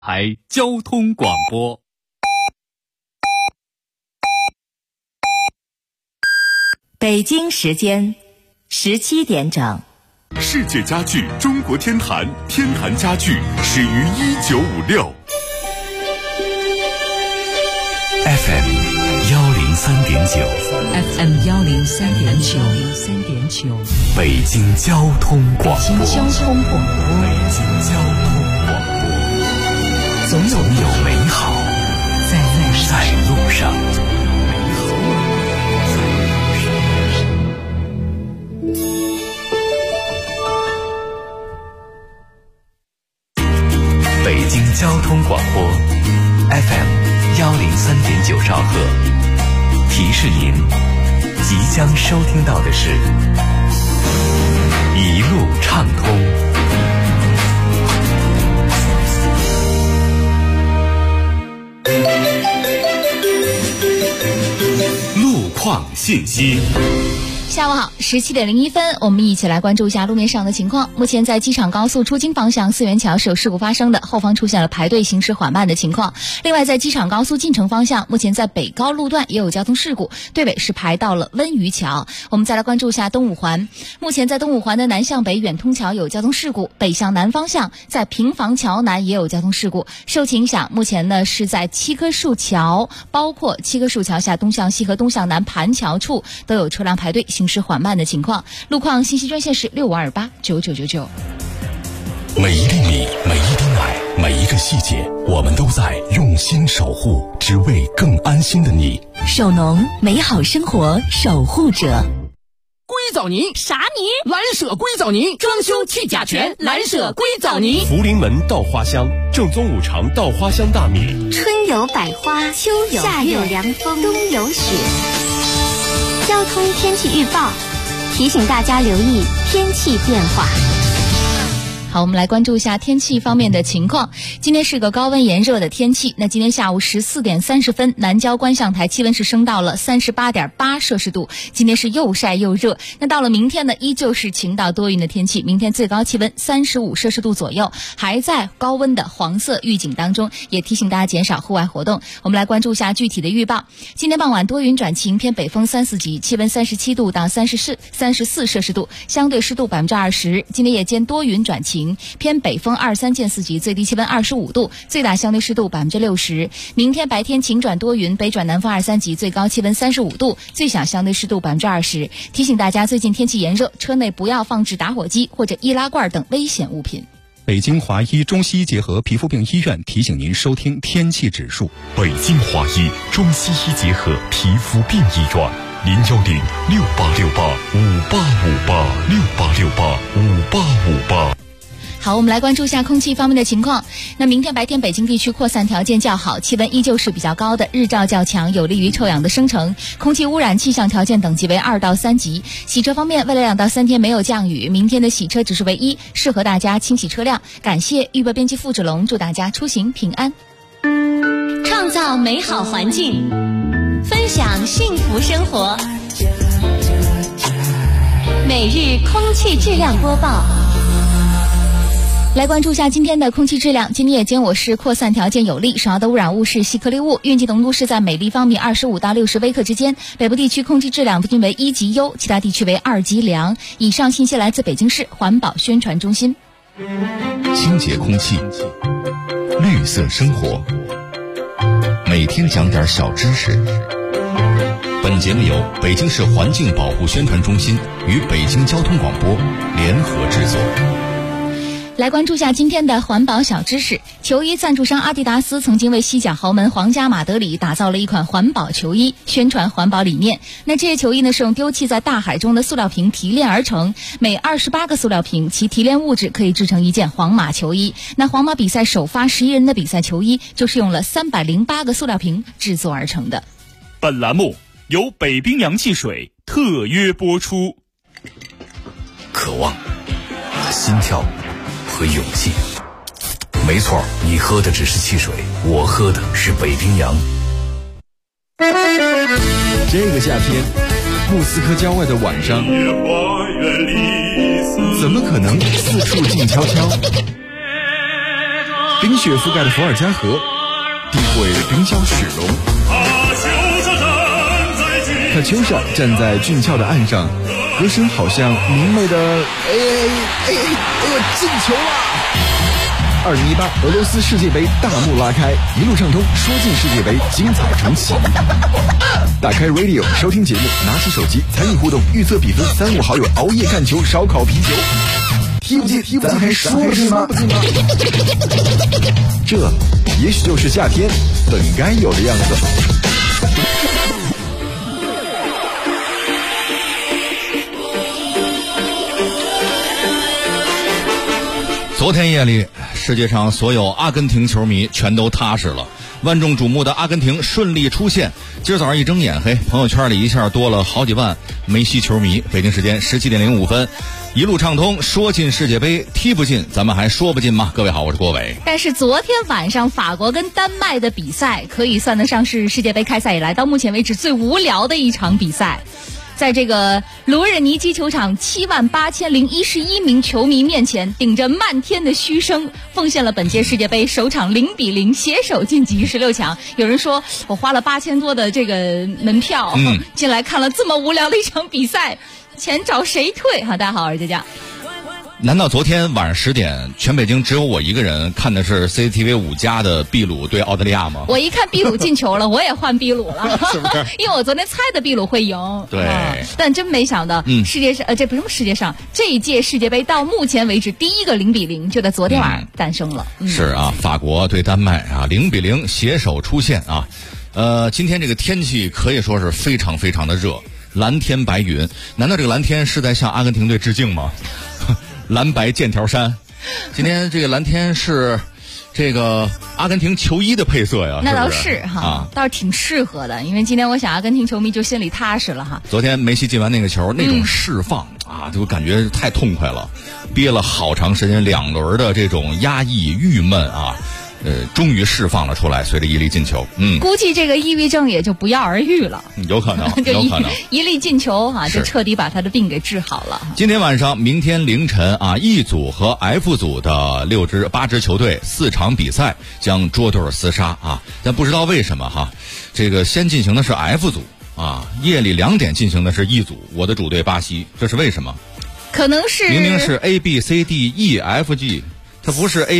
台交通广播。 北京时间17点整。 世界家具中国天坛，天坛家具始于1956。 FM 103.9 FM 103.9 北京交通广播。 北京交通广播。 总有美好在路上。北京交通广播 FM 103.9兆赫，提示您即将收听到的是一路畅通。 路况信息。 下午好，17点01分，我们一起来关注一下路面上的情况。目前在机场高速出京方向四元桥是有事故发生的，后方出现了排队行驶缓慢的情况。另外在机场高速进城方向，目前在北高路段也有交通事故，队尾是排到了温榆桥。我们再来关注一下东五环，目前在东五环的南向北远通桥有交通事故，北向南方向在平房桥南也有交通事故。受其影响，目前呢是在七棵树桥，包括七棵树桥下东向西和东向南盘桥处都有车辆排队行驶缓慢的情况。路况信息专线是65289999。 每一粒米，每一滴奶，每一个细节，我们都在用心守护，只为更安心的你。 首农，美好生活守护者。 硅藻泥啥泥？ 蓝舍硅藻泥，装修去甲醛，蓝舍硅藻泥。 福临门稻花香，正宗五常稻花香大米。 春有百花，秋有夏有凉风，冬有雪。交通天气预报提醒大家留意天气变化。 好，我们来关注一下天气方面的情况。今天是个高温炎热的天气，那今天下午14点30分，南郊观象台气温是升到了38.8摄氏度，今天是又晒又热。那到了明天呢，依旧是晴到多云的天气，明天最高气温35摄氏度左右，还在高温的黄色预警当中，也提醒大家减少户外活动。我们来关注一下具体的预报。今天傍晚多云转晴，偏北风3、4级，气温37度到34摄氏度，相对湿度20%。今天夜间多云转晴，偏北风2、3见4级，最低气温25度，最大相对湿度60%。明天白天晴转多云，北转南风2、3级，最高气温35度，最小相对湿度20%。提醒大家，最近天气炎热，车内不要放置打火机或者易拉罐等危险物品。 北京华医中西医结合皮肤病医院提醒您收听天气指数。 北京华医中西医结合皮肤病医院，0106868585858，68685858。 好，我们来关注一下空气方面的情况。那明天白天北京地区扩散条件较好，气温依旧是比较高的，日照较强，有利于臭氧的生成。空气污染气象条件等级为2到3级。洗车方面，未来2到3天没有降雨，明天的洗车指数为1，适合大家清洗车辆。感谢预报编辑付志龙，祝大家出行平安。 创造美好环境，分享幸福生活。每日空气质量播报。 来关注一下今天的空气质量。今天夜间我市扩散条件有利，主要的污染物是细颗粒物，运计浓度是在每立方米25到60微克之间。北部地区空气质量均为1级优，其他地区为2级良。以上信息来自北京市环保宣传中心。 清洁空气，绿色生活，每天讲点小知识。本节目由北京市环境保护宣传中心与北京交通广播联合制作。 来关注一下今天的环保小知识。球衣赞助商阿迪达斯曾经为西甲豪门皇家马德里打造了一款环保球衣，宣传环保理念。那这些球衣呢，是用丢弃在大海中的塑料瓶提炼而成，每28个塑料瓶，其提炼物质可以制成一件皇马球衣。那皇马比赛首发11人的比赛球衣就是用了308个塑料瓶制作而成的。 本栏目由北冰洋汽水特约播出。 渴望、心跳和勇气。没错，你喝的只是汽水，我喝的是北冰洋。 这个夏天，莫斯科郊外的晚上，怎么可能四处静悄悄？ 冰雪覆盖的伏尔加河，地会冰消雪融。卡秋莎站在俊俏的岸上，歌声好像明媚的进球了！2018俄罗斯世界杯大幕拉开，一路畅通，说进世界杯，精彩重启。打开 Radio 收听节目，拿起手机参与互动，预测比分，3、5好友熬夜看球，烧烤啤酒。踢不进，咱还说不进吗？这也许就是夏天本该有的样子。 昨天夜里，世界上所有阿根廷球迷全都踏实了。万众瞩目的阿根廷顺利出线。今儿早上一睁眼，朋友圈里一下多了好几万梅西球迷。北京时间17点05分，一路畅通，说进世界杯，踢不进，咱们还说不进吗？各位好，我是郭伟。 但是昨天晚上法国跟丹麦的比赛，可以算得上是世界杯开赛以来到目前为止最无聊的一场比赛。在这个罗热尼基球场78011名球迷面前，顶着漫天的嘘声，奉献了本届世界杯首场0-0携手晋级16强。有人说，我花了8000多的这个门票进来看了这么无聊的一场比赛，钱找谁退？大家好，我是佳佳。 难道昨天晚上10点，全北京只有我一个人看的是 CCTV 5+的秘鲁对澳大利亚吗？ 我一看秘鲁进球了，我也换秘鲁了， 是不是？ 因为我昨天猜的秘鲁会赢。 对， 但真没想到，世界上这不是世界上这一届世界杯到目前为止第一个0-0就在昨天晚上诞生了。 是啊，法国对丹麦啊0-0携手出线啊。今天这个天气可以说是非常非常的热，蓝天白云。难道这个蓝天是在向阿根廷队致敬吗？蓝白剑条衫，今天这个蓝天是这个阿根廷球衣的配色呀。 那倒是哈，倒是挺适合的，因为今天我想阿根廷球迷就心里踏实了哈。 昨天梅西进完那个球，那种释放就感觉太痛快了，憋了好长时间2轮的这种压抑郁闷终于释放了出来，随着一粒进球。 估计这个抑郁症也就不药而愈了。 有可能有可能一粒进球就彻底把他的病给治好了。 今天晚上明天凌晨E 组和 F 组的8支球队4场比赛将捉对厮杀但不知道为什么这个先进行的是 F 组夜里2点进行的是 E 组，我的主队巴西，这是为什么？ 可能是明明是 ABCDEFG，它不是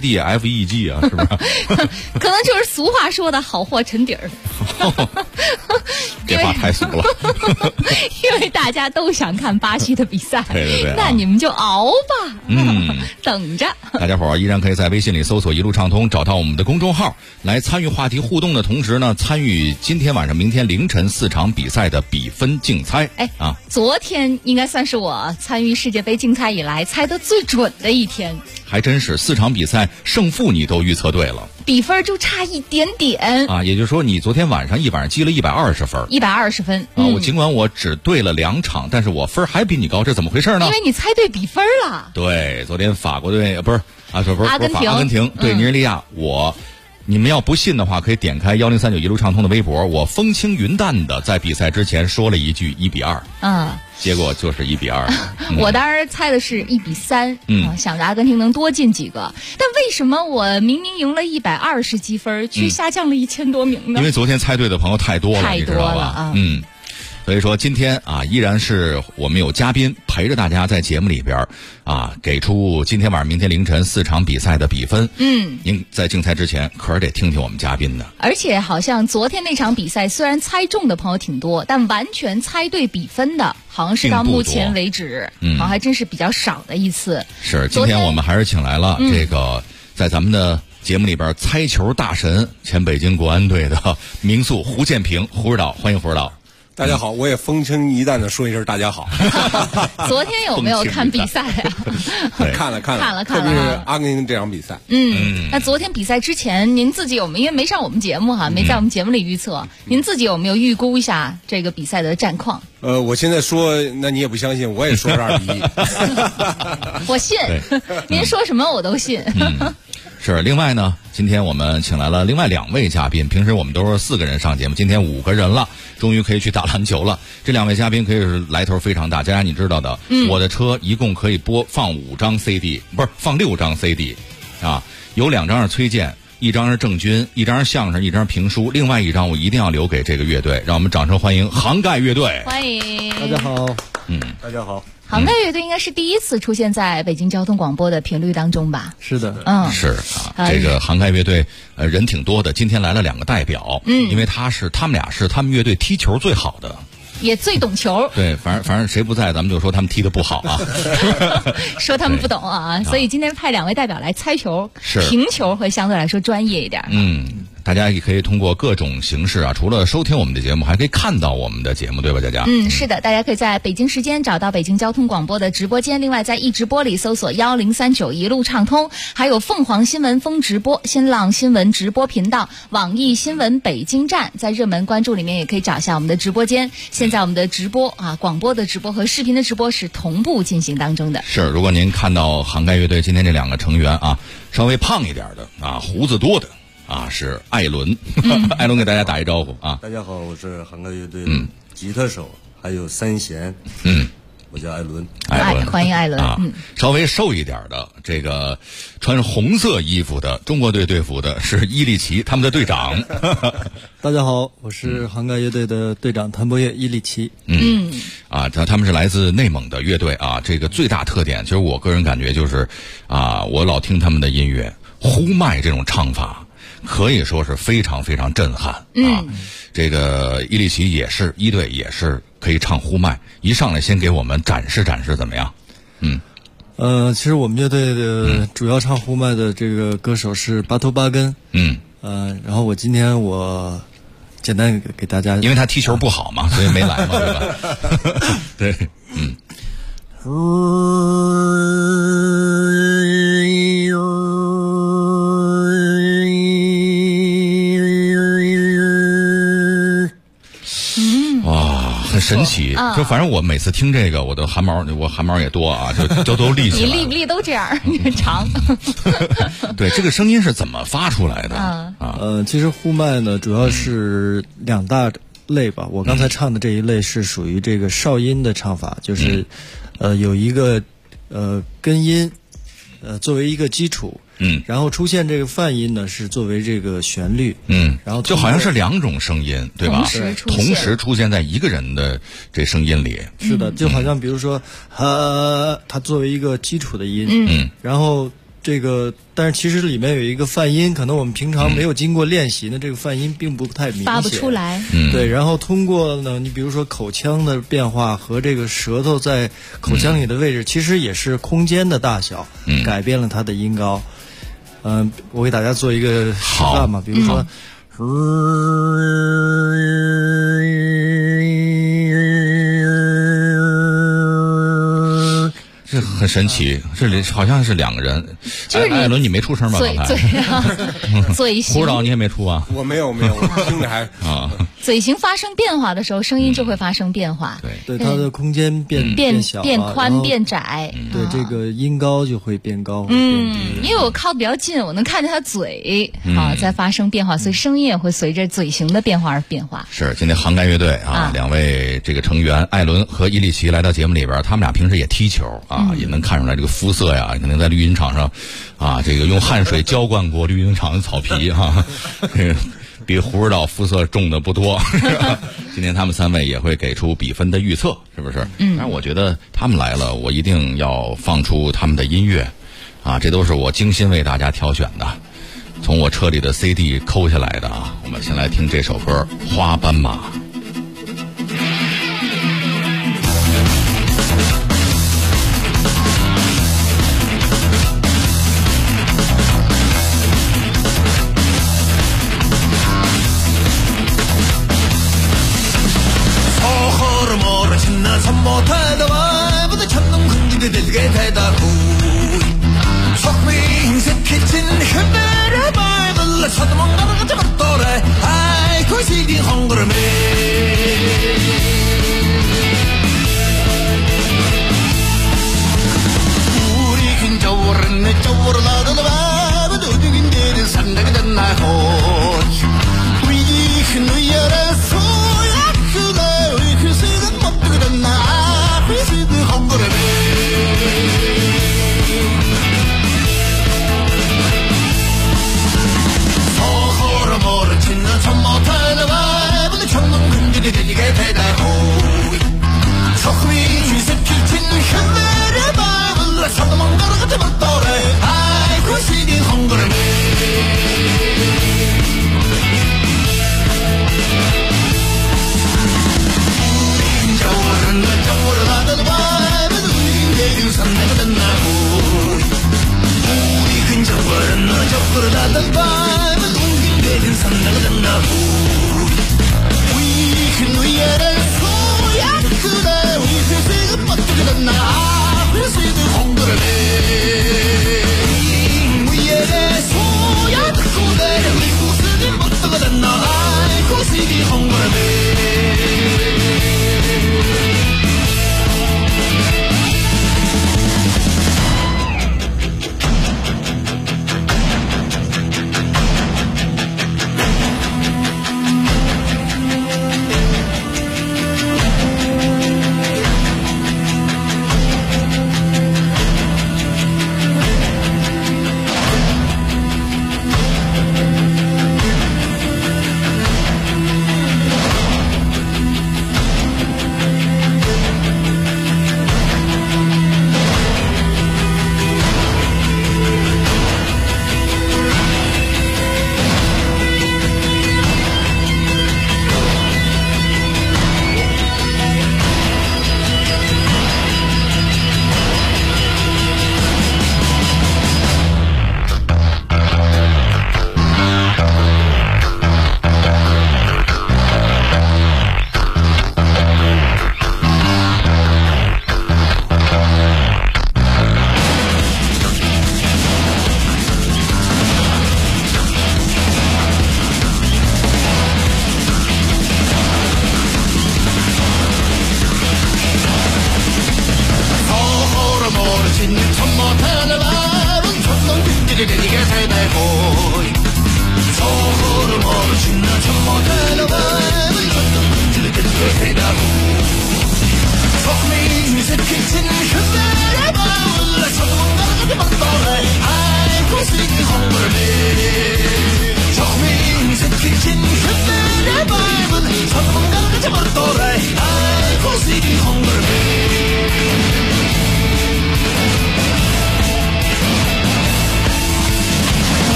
ABCDFEG 是不是？ 可能就是俗话说的好货沉底儿。 这话太俗了。 因为大家都想看巴西的比赛， 对， 那你们就熬吧，等着。 大家伙依然可以在微信里搜索一路畅通，找到我们的公众号来参与话题互动的同时呢，参与今天晚上明天凌晨4场比赛的比分竞猜。 昨天应该算是我参与世界杯竞猜以来猜得最准的一天。 还真是4场比赛胜负你都预测对了， 比分就差一点点也就是说你昨天晚上一晚上积了120分。 120分我尽管我只对了2场，但是我分还比你高，这怎么回事呢？ 因为你猜对比分了。 对，昨天法国队不是阿根廷对尼日利亚，你们要不信的话，可以点开1039一路畅通的微博，我风轻云淡的在比赛之前说了一句1-2，结果就是1-2。 我当时猜的是1-3，想着阿根廷能多进几个，但为什么我明明赢了120积分，却下降了1000多名呢？ 因为昨天猜对的朋友太多了，你知道吧？所以说今天依然是我们有嘉宾陪着大家在节目里边给出今天晚上明天凌晨4场比赛的比分。您在竞猜之前可是得听听我们嘉宾的。 而且好像昨天那场比赛虽然猜中的朋友挺多，但完全猜对比分的好像是到目前为止好像还真是比较少的一次。 是，今天我们还是请来了这个在咱们的节目里边猜球大神，前北京国安队的名宿胡建平，胡指导，欢迎胡指导。 大家好，我也风轻一淡的说一声大家好。 昨天有没有看比赛看了，特别是阿根廷这场比赛。 那昨天比赛之前，您自己有没有，因为没上我们节目没在我们节目里预测，您自己有没有预估一下这个比赛的战况？ 我现在说，那你也不相信，我也说是2-1。 我信，您说什么我都信。 是，另外呢，今天我们请来了另外2位嘉宾。平时我们都是4个人上节目，今天5个人了，终于可以去打篮球了。这2位嘉宾可以是来头非常大，佳佳你知道的，我的车一共可以放5张 CD， 不是放6张 CD， 有2张是崔健，一张是郑钧，一张是相声，一张是评书，另外一张我一定要留给这个乐队，让我们掌声欢迎杭盖乐队。 欢迎， 大家好。 大家好。 杭盖乐队应该是第一次出现在北京交通广播的频率当中吧？ 是的， 是啊，这个杭盖乐队人挺多的，今天来了2个代表，因为他们俩是他们乐队踢球最好的。 也最懂球。 对，反正谁不在，咱们就说他们踢得不好啊， 说他们不懂啊，所以今天派2位代表来猜球，评球会相对来说专业一点。 大家也可以通过各种形式啊，除了收听我们的节目，还可以看到我们的节目，对吧，佳佳？ 是的，大家可以在北京时间找到北京交通广播的直播间，另外在一直播里搜索1039一路畅通，还有凤凰新闻风直播、新浪新闻直播频道、网易新闻北京站，在热门关注里面也可以找一下我们的直播间。现在我们的直播啊，广播的直播和视频的直播是同步进行当中的。 是，如果您看到杭盖乐队今天这2个成员啊，稍微胖一点的啊，胡子多的。是艾伦，艾伦给大家打一招呼啊！ 大家好，我是杭盖乐队的吉他手，还有3弦，我叫艾伦， 欢迎艾伦稍微瘦一点的，这个穿红色衣服的中国队队服的是伊利奇，他们的队长。 大家好，我是杭盖乐队的队长谭博岳伊利奇。 他们是来自内蒙的乐队啊。这个最大特点，其实我个人感觉就是我老听他们的音乐，呼麦这种唱法。可以说是非常非常震撼这个伊利奇也是一队，也是可以唱呼麦，一上来先给我们展示展示怎么样？ 其实我们乐队的主要唱呼麦的这个歌手是巴头巴根，然后今天我简单给大家， 因为他踢球不好嘛，所以没来嘛，对吧？对，很神奇，就反正我每次听这个，我的汗毛也多啊，就都立起来。 你立不立都这样，你很长。 对，这个声音是怎么发出来的？ 其实呼麦呢，主要是2大类吧。我刚才唱的这一类是属于这个少音的唱法，就是有一个根音，作为一个基础。然后出现这个泛音呢，是作为这个旋律，然后就好像是2种声音，对吧？同时出现在一个人的这声音里。 是的，就好像比如说，它作为一个基础的音，然后这个，但是其实里面有一个泛音，可能我们平常没有经过练习呢，这个泛音并不太明显， 发不出来。 对，然后通过呢，你比如说口腔的变化和这个舌头在口腔里的位置，其实也是空间的大小改变了它的音高。我给大家做一个示范嘛，比如说， 这很神奇，这里好像是2个人。就是艾伦，你没出声吧？ 嘴型， 胡指导你也没出啊？ 我没有，我听着还嘴型发生变化的时候，声音就会发生变化。 对，它的空间变小、 变宽、变窄。 对，这个音高就会变高，会变低。 因为我靠比较近，我能看见他嘴在发生变化，所以声音也会随着嘴型的变化而变化。 是，今天杭盖乐队2位这个成员艾伦和伊利奇来到节目里边，他们俩平时也踢球也能看出来这个肤色呀，可能在绿茵场上这个用汗水浇灌过绿茵场的草皮比胡指导肤色重的不多。今天他们3位也会给出比分的预测，是不是？但是我觉得他们来了，我一定要放出他们的音乐这都是我精心为大家挑选的，从我车里的 CD 抠下来的我们先来听这首歌《花斑马》。 Sadım onları kaçırıp doğru. Ay koy sildiğin hangır mı?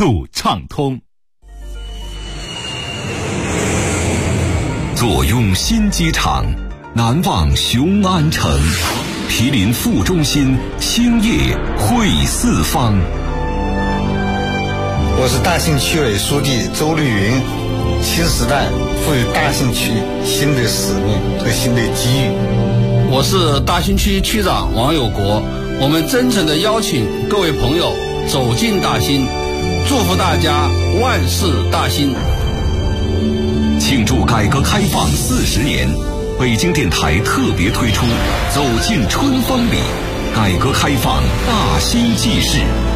路畅通。 坐拥新机场，难忘雄安城，毗邻副中心，兴业汇四方。 我是大兴区委书记周绿云。新时代赋予大兴区新的使命和新的机遇。 我是大兴区区长王有国。我们真诚地邀请各位朋友走进大兴，祝福大家万事大兴。 庆祝改革开放40年，北京电台特别推出《走进春风里》，改革开放大兴纪事。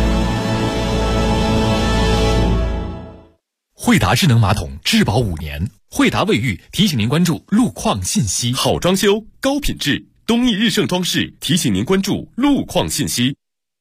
惠达智能马桶质保5年，惠达卫浴提醒您关注路况信息。 好装修，高品质，东义日盛装饰提醒您关注路况信息。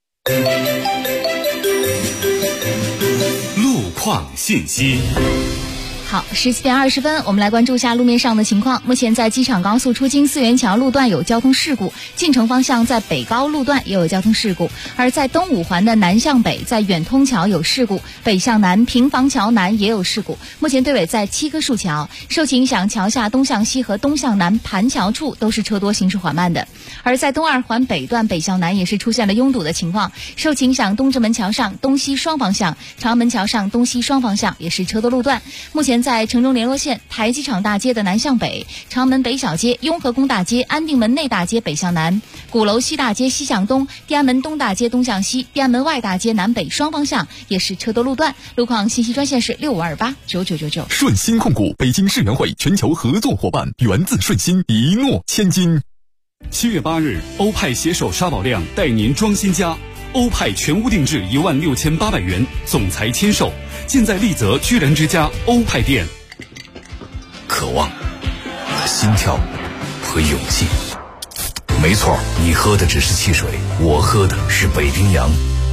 路况信息。 好，17点20分，我们来关注一下路面上的情况。目前在机场高速出京四元桥路段有交通事故，进城方向在北高路段也有交通事故，而在东五环的南向北，在远通桥有事故，北向南平房桥南也有事故。目前队尾在7棵树桥，受其影响，桥下东向西和东向南盘桥处都是车多行驶缓慢的。而在东二环北段北向南也是出现了拥堵的情况，受其影响，东直门桥上东西双方向、长安门桥上东西双方向也是车多路段。目前在城中联络线台机场大街的南向北、长安门北小街、雍和宫大街、安定门内大街北向南、鼓楼西大街西向东、地安门东大街东向西、地安门外大街南北双方向也是车多路段。路况信息专线是65289999。 顺鑫控股北京世园会全球合作伙伴，源自顺鑫，一诺千金。 7月8日，欧派携手沙宝亮带您装新家，欧派全屋定制16800元，总裁签售，现在丽泽居然之家欧派店。 渴望、心跳和勇气。没错，你喝的只是汽水，我喝的是北冰洋。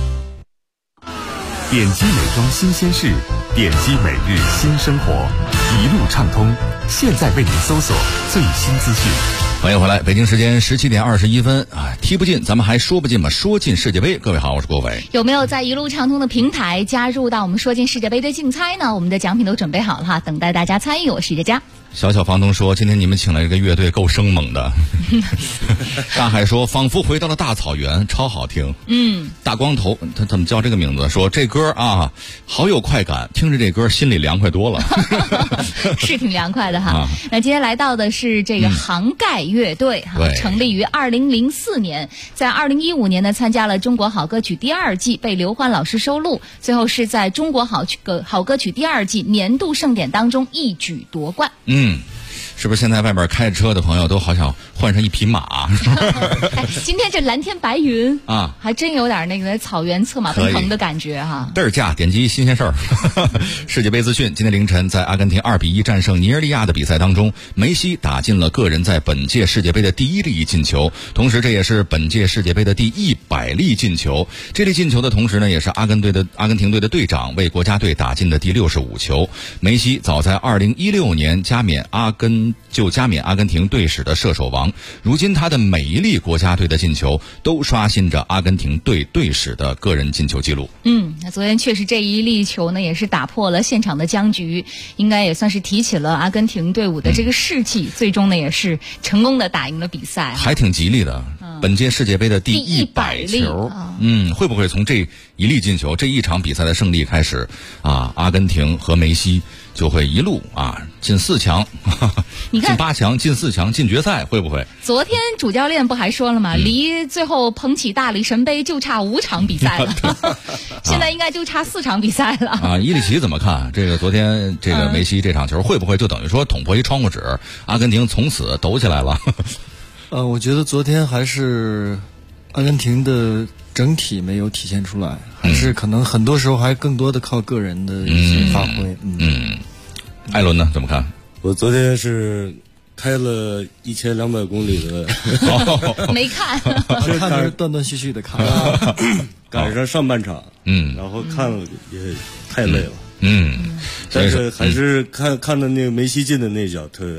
点击美妆新鲜事，点击每日新生活，一路畅通。现在为您搜索最新资讯。 欢迎回来，北京时间17点21分啊，踢不进咱们还说不进吗？说进世界杯。各位好，我是郭伟。 有没有在一路畅通的平台加入到我们说进世界杯的竞猜呢？我们的奖品都准备好了哈，等待大家参与。我是佳佳。 小房东说，今天你们请来这个乐队够生猛的。大海说，仿佛回到了大草原，超好听。大光头他怎么叫这个名字？说这歌啊好有快感，听着这歌心里凉快多了。 是挺凉快的哈。那今天来到的是这个杭盖乐队哈，成立于2004年，在2015年呢参加了中国好歌曲第2季，被刘欢老师收录，最后是在中国好歌曲第2季年度盛典当中一举夺冠。 是不是现在外边开车的朋友都好想换上一匹马？ 今天这蓝天白云啊， 还真有点那个草原策马奔腾的感觉哈。 嘚儿驾，点击新鲜事儿。世界杯资讯，今天凌晨在阿根廷2-1战胜尼日利亚的比赛当中，梅西打进了个人在本届世界杯的第1粒进球，同时这也是本届世界杯的第100粒进球。这粒进球的同时呢，也是阿根廷队的队长为国家队打进的第65球。梅西早在2016年加冕阿根廷队史的射手王，如今他的每一粒国家队的进球都刷新着阿根廷队队史的个人进球记录。 那昨天确实这一粒球呢，也是打破了现场的僵局，应该也算是提起了阿根廷队伍的这个士气，最终呢也是成功的打赢了比赛， 还挺吉利的。本届世界杯的第100球，会不会从这一粒进球、这一场比赛的胜利开始啊？阿根廷和梅西就会一路进4强，你看进8强、进4强、进决赛，会不会？ 昨天主教练不还说了吗？离最后捧起大力神杯就差5场比赛了，现在应该就差4场比赛了。 伊里奇怎么看这个？昨天这个梅西这场球会不会就等于说捅破一窗户纸，阿根廷从此抖起来了？ 我觉得昨天还是阿根廷的整体没有体现出来，还是可能很多时候还更多的靠个人的一些发挥。 艾伦呢？怎么看？ 我昨天是开了1200公里的， 没看， 看的是断断续续的看， 赶上上半场，然后看了也太累了，但是还是看的那个梅西进的那脚特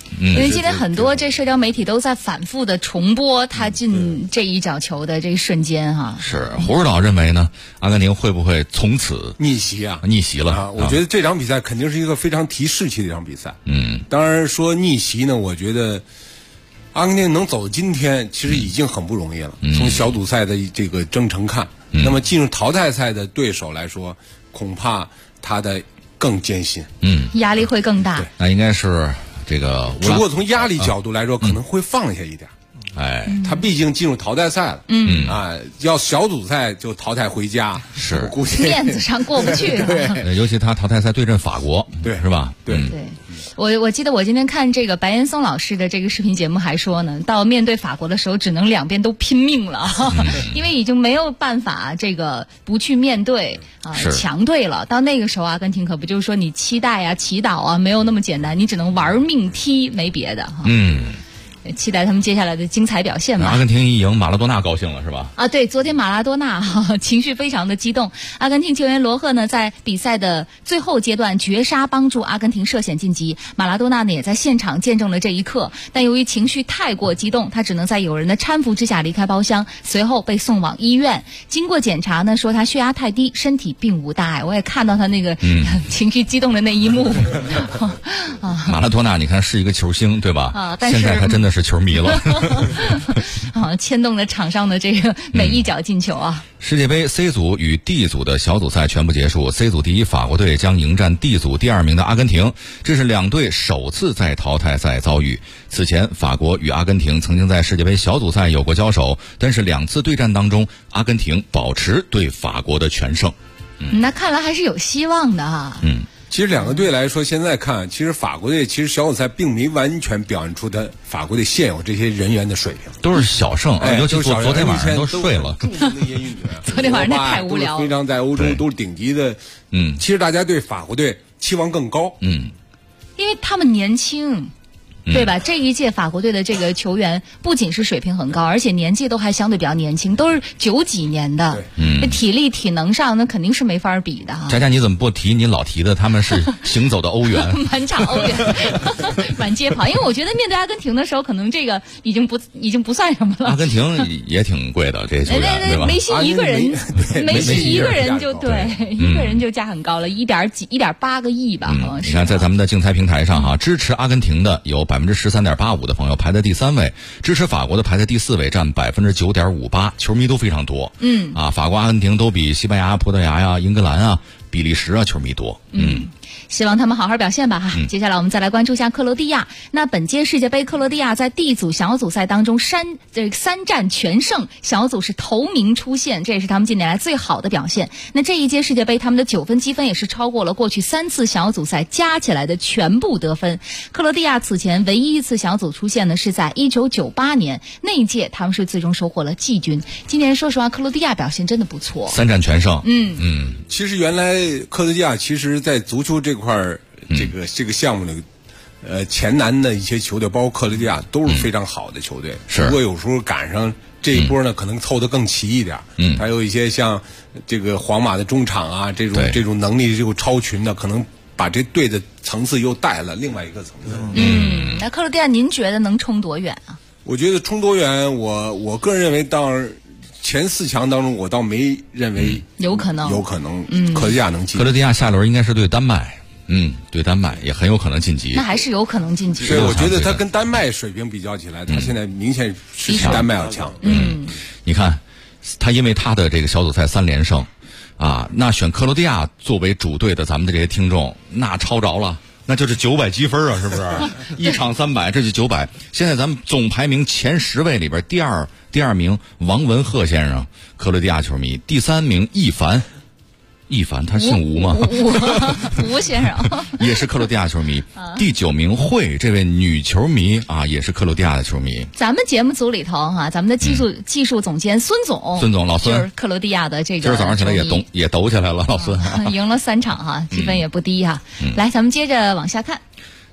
因为今天很多这社交媒体都在反复的重播他进这一脚球的这一瞬间哈。 是胡指导认为呢，阿根廷会不会从此逆袭啊？ 逆袭了啊！我觉得这场比赛肯定是一个非常提士气的一场比赛。当然说逆袭呢，我觉得阿根廷能走今天其实已经很不容易了。从小组赛的这个征程看，那么进入淘汰赛的对手来说，恐怕他的更艰辛。 压力会更大。 那应该是这个， 只不过从压力角度来说，可能会放下一点。他毕竟进入淘汰赛了，要小组赛就淘汰回家， 是估计面子上过不去。 对，尤其他淘汰赛对阵法国， 对， 是吧？ 对。 我记得我今天看这个白岩松老师的这个视频节目还说呢，到面对法国的时候，只能两边都拼命了，因为已经没有办法这个不去面对强队了。到那个时候，阿根廷可不就是说你期待啊、祈祷啊，没有那么简单，你只能玩命踢，没别的哈。期待他们接下来的精彩表现吧。 阿根廷一赢，马拉多纳高兴了是吧？ 啊，对，昨天马拉多纳情绪非常的激动。阿根廷球员罗赫呢，在比赛的最后阶段绝杀帮助阿根廷涉险晋级。马拉多纳呢，也在现场见证了这一刻，但由于情绪太过激动，他只能在友人的搀扶之下离开包厢，随后被送往医院。经过检查呢，说他血压太低，身体并无大碍。我也看到他那个情绪激动的那一幕。 马拉多纳，你看是一个球星对吧？ 但是现在他真的是球迷了。 牵动了场上的这个每一脚进球啊。 世界杯 C 组与 D 组的小组赛全部结束， C 组第一法国队将迎战 D 组第2名的阿根廷，这是两队首次在淘汰赛遭遇。此前法国与阿根廷曾经在世界杯小组赛有过交手，但是2次对战当中，阿根廷保持对法国的全胜。 那看来还是有希望的啊。 其实两个队来说，现在看，其实法国队其实小组赛并没完全表现出他法国队现有这些人员的水平， 都是小胜，尤其昨天晚上都睡了。 那些运动员， 昨天晚上那太无聊了， 非常在欧洲都是顶级的。其实大家对法国队期望更高。 因为他们年轻。对吧？这一届法国队的这个球员不仅是水平很高，而且年纪都还相对比较年轻，都是90几年的。体力体能上那肯定是没法比的。 佳佳，你怎么不提？你老提的他们是行走的欧元， 满场欧元，满街跑。因为我觉得面对阿根廷的时候，可能这个已经不算什么了。 阿根廷也挺贵的，这些球员对吧？ 梅西一个人，梅西一个人就一个人就价很高了，1.8个亿吧，好像是。 你看，在咱们的竞猜平台上哈，支持阿根廷的有13.85%的朋友排在第3位，支持法国的排在第4位，占9.58%，球迷都非常多。法国、阿根廷都比西班牙、葡萄牙呀、英格兰啊、比利时啊球迷多。 希望他们好好表现吧哈。接下来我们再来关注一下克罗地亚。那本届世界杯，克罗地亚在 D 组小组赛当中3战全胜，小组是头名出现，这也是他们近年来最好的表现。那这一届世界杯，他们的9分积分也是超过了过去3次小组赛加起来的全部得分。克罗地亚此前唯一一次小组出现呢，是在1998年，那一届他们是最终收获了季军。今年说实话，克罗地亚表现真的不错 ，3战全胜。 其实原来克罗地亚其实在足球这块这个项目里，前南的一些球队，包括克罗地亚都是非常好的球队。不过有时候赶上这一波呢，可能凑得更齐一点。还有一些像这个皇马的中场啊，这种能力就超群的，可能把这队的层次又带了另外一个层次。 那克罗地亚您觉得能冲多远啊？ 我觉得冲多远，我个人认为到前4强当中，我倒没认为有可能克罗地亚能进。 克罗地亚下轮应该是对丹麦。对丹麦也很有可能晋级， 那还是有可能晋级。 所以我觉得他跟丹麦水平比较起来，他现在明显是比丹麦要强。 你看，他因为他的这个小组赛3连胜，那选克罗地亚作为主队的咱们的这些听众，那超着了，那就是900积分啊，是不是？一场300，这就900。现在咱们总排名前10位里边，第二名王文鹤先生，克罗地亚球迷；第3名易凡，他姓吴吗？ 吴先生也是克罗地亚球迷。第9名慧，这位女球迷也是克罗地亚的球迷。 咱们节目组里头咱们的技术总监孙总老孙就是克罗地亚的这个。 今儿早上起来也抖起来了，老孙赢了3场积分也不低来，咱们接着往下看。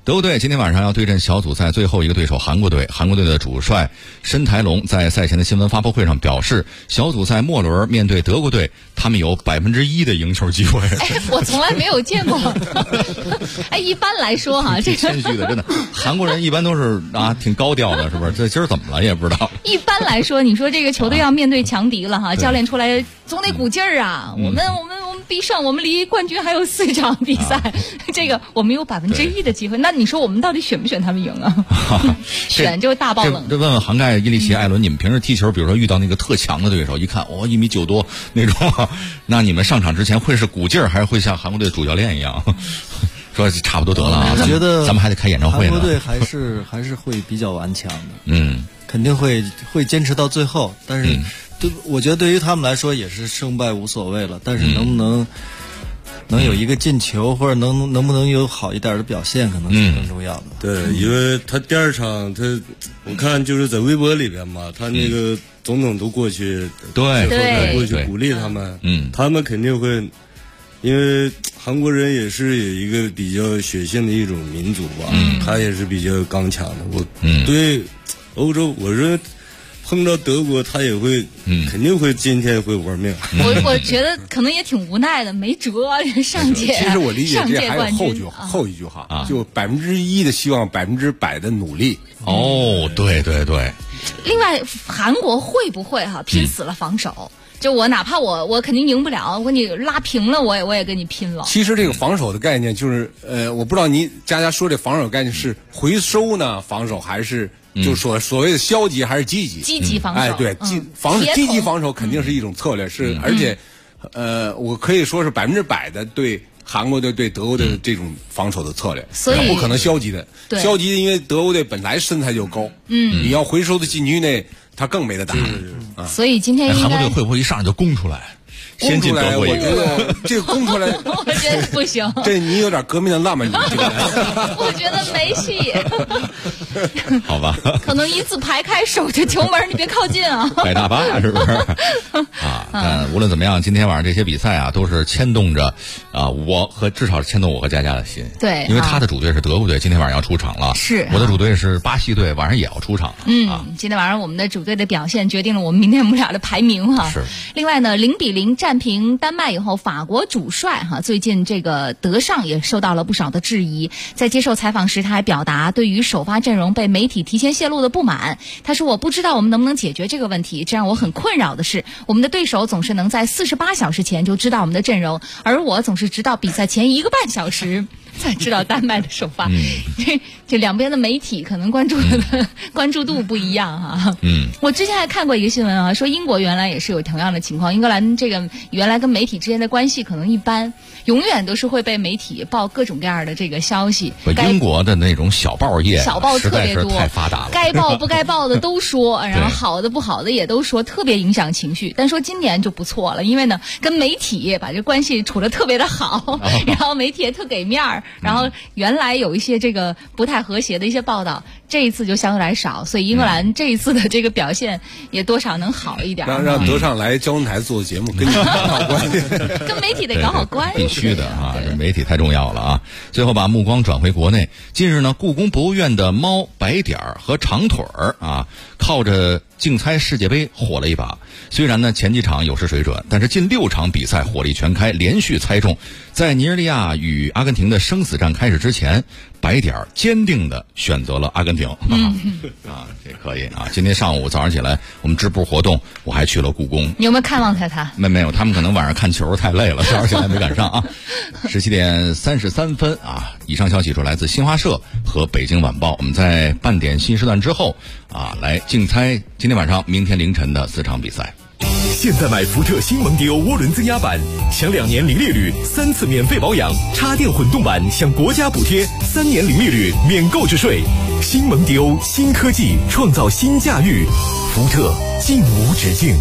德国队今天晚上要对阵小组赛最后一个对手韩国队。韩国队的主帅申台龙在赛前的新闻发布会上表示，小组赛末轮面对德国队，他们有1%的赢球机会。 我从来没有见过。一般来说哈，这个谦虚的真的，韩国人一般都是挺高调的，是不是？这今儿怎么了也不知道。 一般来说，你说这个球队要面对强敌了哈，教练出来总得鼓劲儿啊。我们必胜，我们离冠军还有4场比赛，这个我们有1%的机会。那你说我们到底选不选他们赢啊？选就大爆冷。 这问问杭盖、伊利奇、艾伦，你们平时踢球，比如说遇到那个特强的对手，一看1.9米多那种，那你们上场之前会是鼓劲儿，还是会像韩国队主教练一样说差不多得了啊？ 我觉得咱们还得开演唱会呢。 韩国队还是会比较顽强的，肯定会坚持到最后，但是。我觉得对于他们来说也是胜败无所谓了，但是能不能有一个进球，或者能不能有好一点的表现，可能是更重要的。 对，因为他第2场我看就是在微博里边嘛，他那个总统都过去， 对， 过去鼓励他们，他们肯定会，因为韩国人也是有一个比较血性的一种民族吧，他也是比较刚强的。我对欧洲，我说。碰到德国，他也会，肯定会今天会玩命。 我觉得可能也挺无奈的，没辙，上届。 其实我理解这还有后一句话啊， 就1%的希望，100%的努力。 哦，对。 另外，韩国会不会拼死了防守？就我哪怕我肯定赢不了，我给你拉平了，我也跟你拼了。 其实这个防守的概念就是，我不知道佳佳说这防守概念是回收呢，防守还是？就所谓的消极还是积极？ 积极防守， 对，积极防守肯定是一种策略，而且，我可以说是100%的对韩国队对德国队的这种防守的策略， 所以不可能消极的。消极的，因为德国队本来身材就高，你要回收的禁区内，他更没得打。 所以今天韩国队会不会一上来就攻出来？先进德国， 我觉得这个攻出来， 我觉得不行。 这你有点革命的浪漫主义。 我觉得没戏。 好吧。 可能一字排开，守着球门，你别靠近啊。 摆大巴是不是？无论怎么样，今天晚上这些比赛啊，都是牵动着至少是牵动我和佳佳的心。 对， 因为他的主队是德国队，今天晚上要出场了。 是， 我的主队是巴西队，晚上也要出场。 今天晚上我们的主队的表现决定了我们明天我们俩的排名哈。 是。 另外呢，0-0战平丹麦以后，法国主帅最近这个德尚也受到了不少的质疑。在接受采访时，他还表达对于首发阵容被媒体提前泄露的不满。他说：“我不知道我们能不能解决这个问题。这让我很困扰的是，我们的对手总是能在48小时前就知道我们的阵容，而我总是直到比赛前1个半小时才知道丹麦的首发。这两边的媒体可能关注度不一样哈。我之前还看过一个新闻说英国原来也是有同样的情况。英格兰这个原来跟媒体之间的关系可能一般，永远都是会被媒体报各种各样的这个消息。 英国的那种小报业， 小报特别多， 太发达了， 该报不该报的都说，然后好的不好的也都说，特别影响情绪。但说今年就不错了，因为呢跟媒体把这关系处得特别的好，然后媒体也特给面儿，然后原来有一些这个不太和谐的一些报道，这一次就相对来少，所以英格兰这一次的这个表现也多少能好一点。 让德尚来交通台做节目，跟你搞好关系， 跟媒体得搞好关系， 必须的啊！这媒体太重要了啊！最后把目光转回国内，近日呢，故宫博物院的猫白点儿和长腿儿啊，靠着竞猜世界杯火了一把。虽然呢前几场有失水准，但是近6场比赛火力全开，连续猜中。在尼日利亚与阿根廷的生死战开始之前，白点儿坚定地选择了阿根廷。这可以啊！今天上午早上起来，我们支部活动，我还去了故宫。 你有没有看望他？ 没有，他们可能晚上看球太累了，早上起来没赶上啊。17点33分啊！以上消息是来自新华社和北京晚报。我们在半点新时段之后啊，来竞猜今天晚上、明天凌晨的4场比赛。 现在买福特新蒙迪欧涡轮增压版，享2年零利率，3次免费保养；插电混动版享国家补贴，3年零利率免购置税。新蒙迪欧，新科技创造新驾驭，福特尽无止境。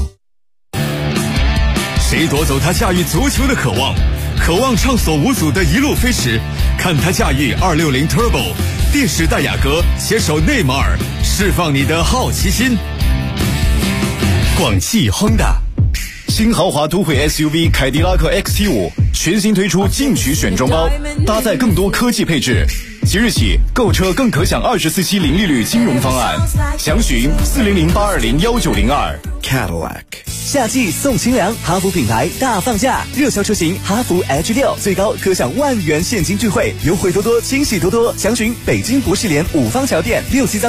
谁夺走他驾驭足球的渴望？渴望畅所无阻的一路飞驰，看他驾驭260 Turbo， 电时代雅阁携手内马尔，释放你的好奇心。广汽 Honda 新豪华都会 SUV 凯迪拉克 XT5 全新推出进取选装包，搭载更多科技配置， 即日起购车更可享24期零利率金融方案，详询400-820-1902。 Cadillac 夏季送清凉，哈弗品牌大放价，热销车型哈弗 H6 最高可享10000元现金钜惠，优惠多多，惊喜多多。详询北京博士联5方桥店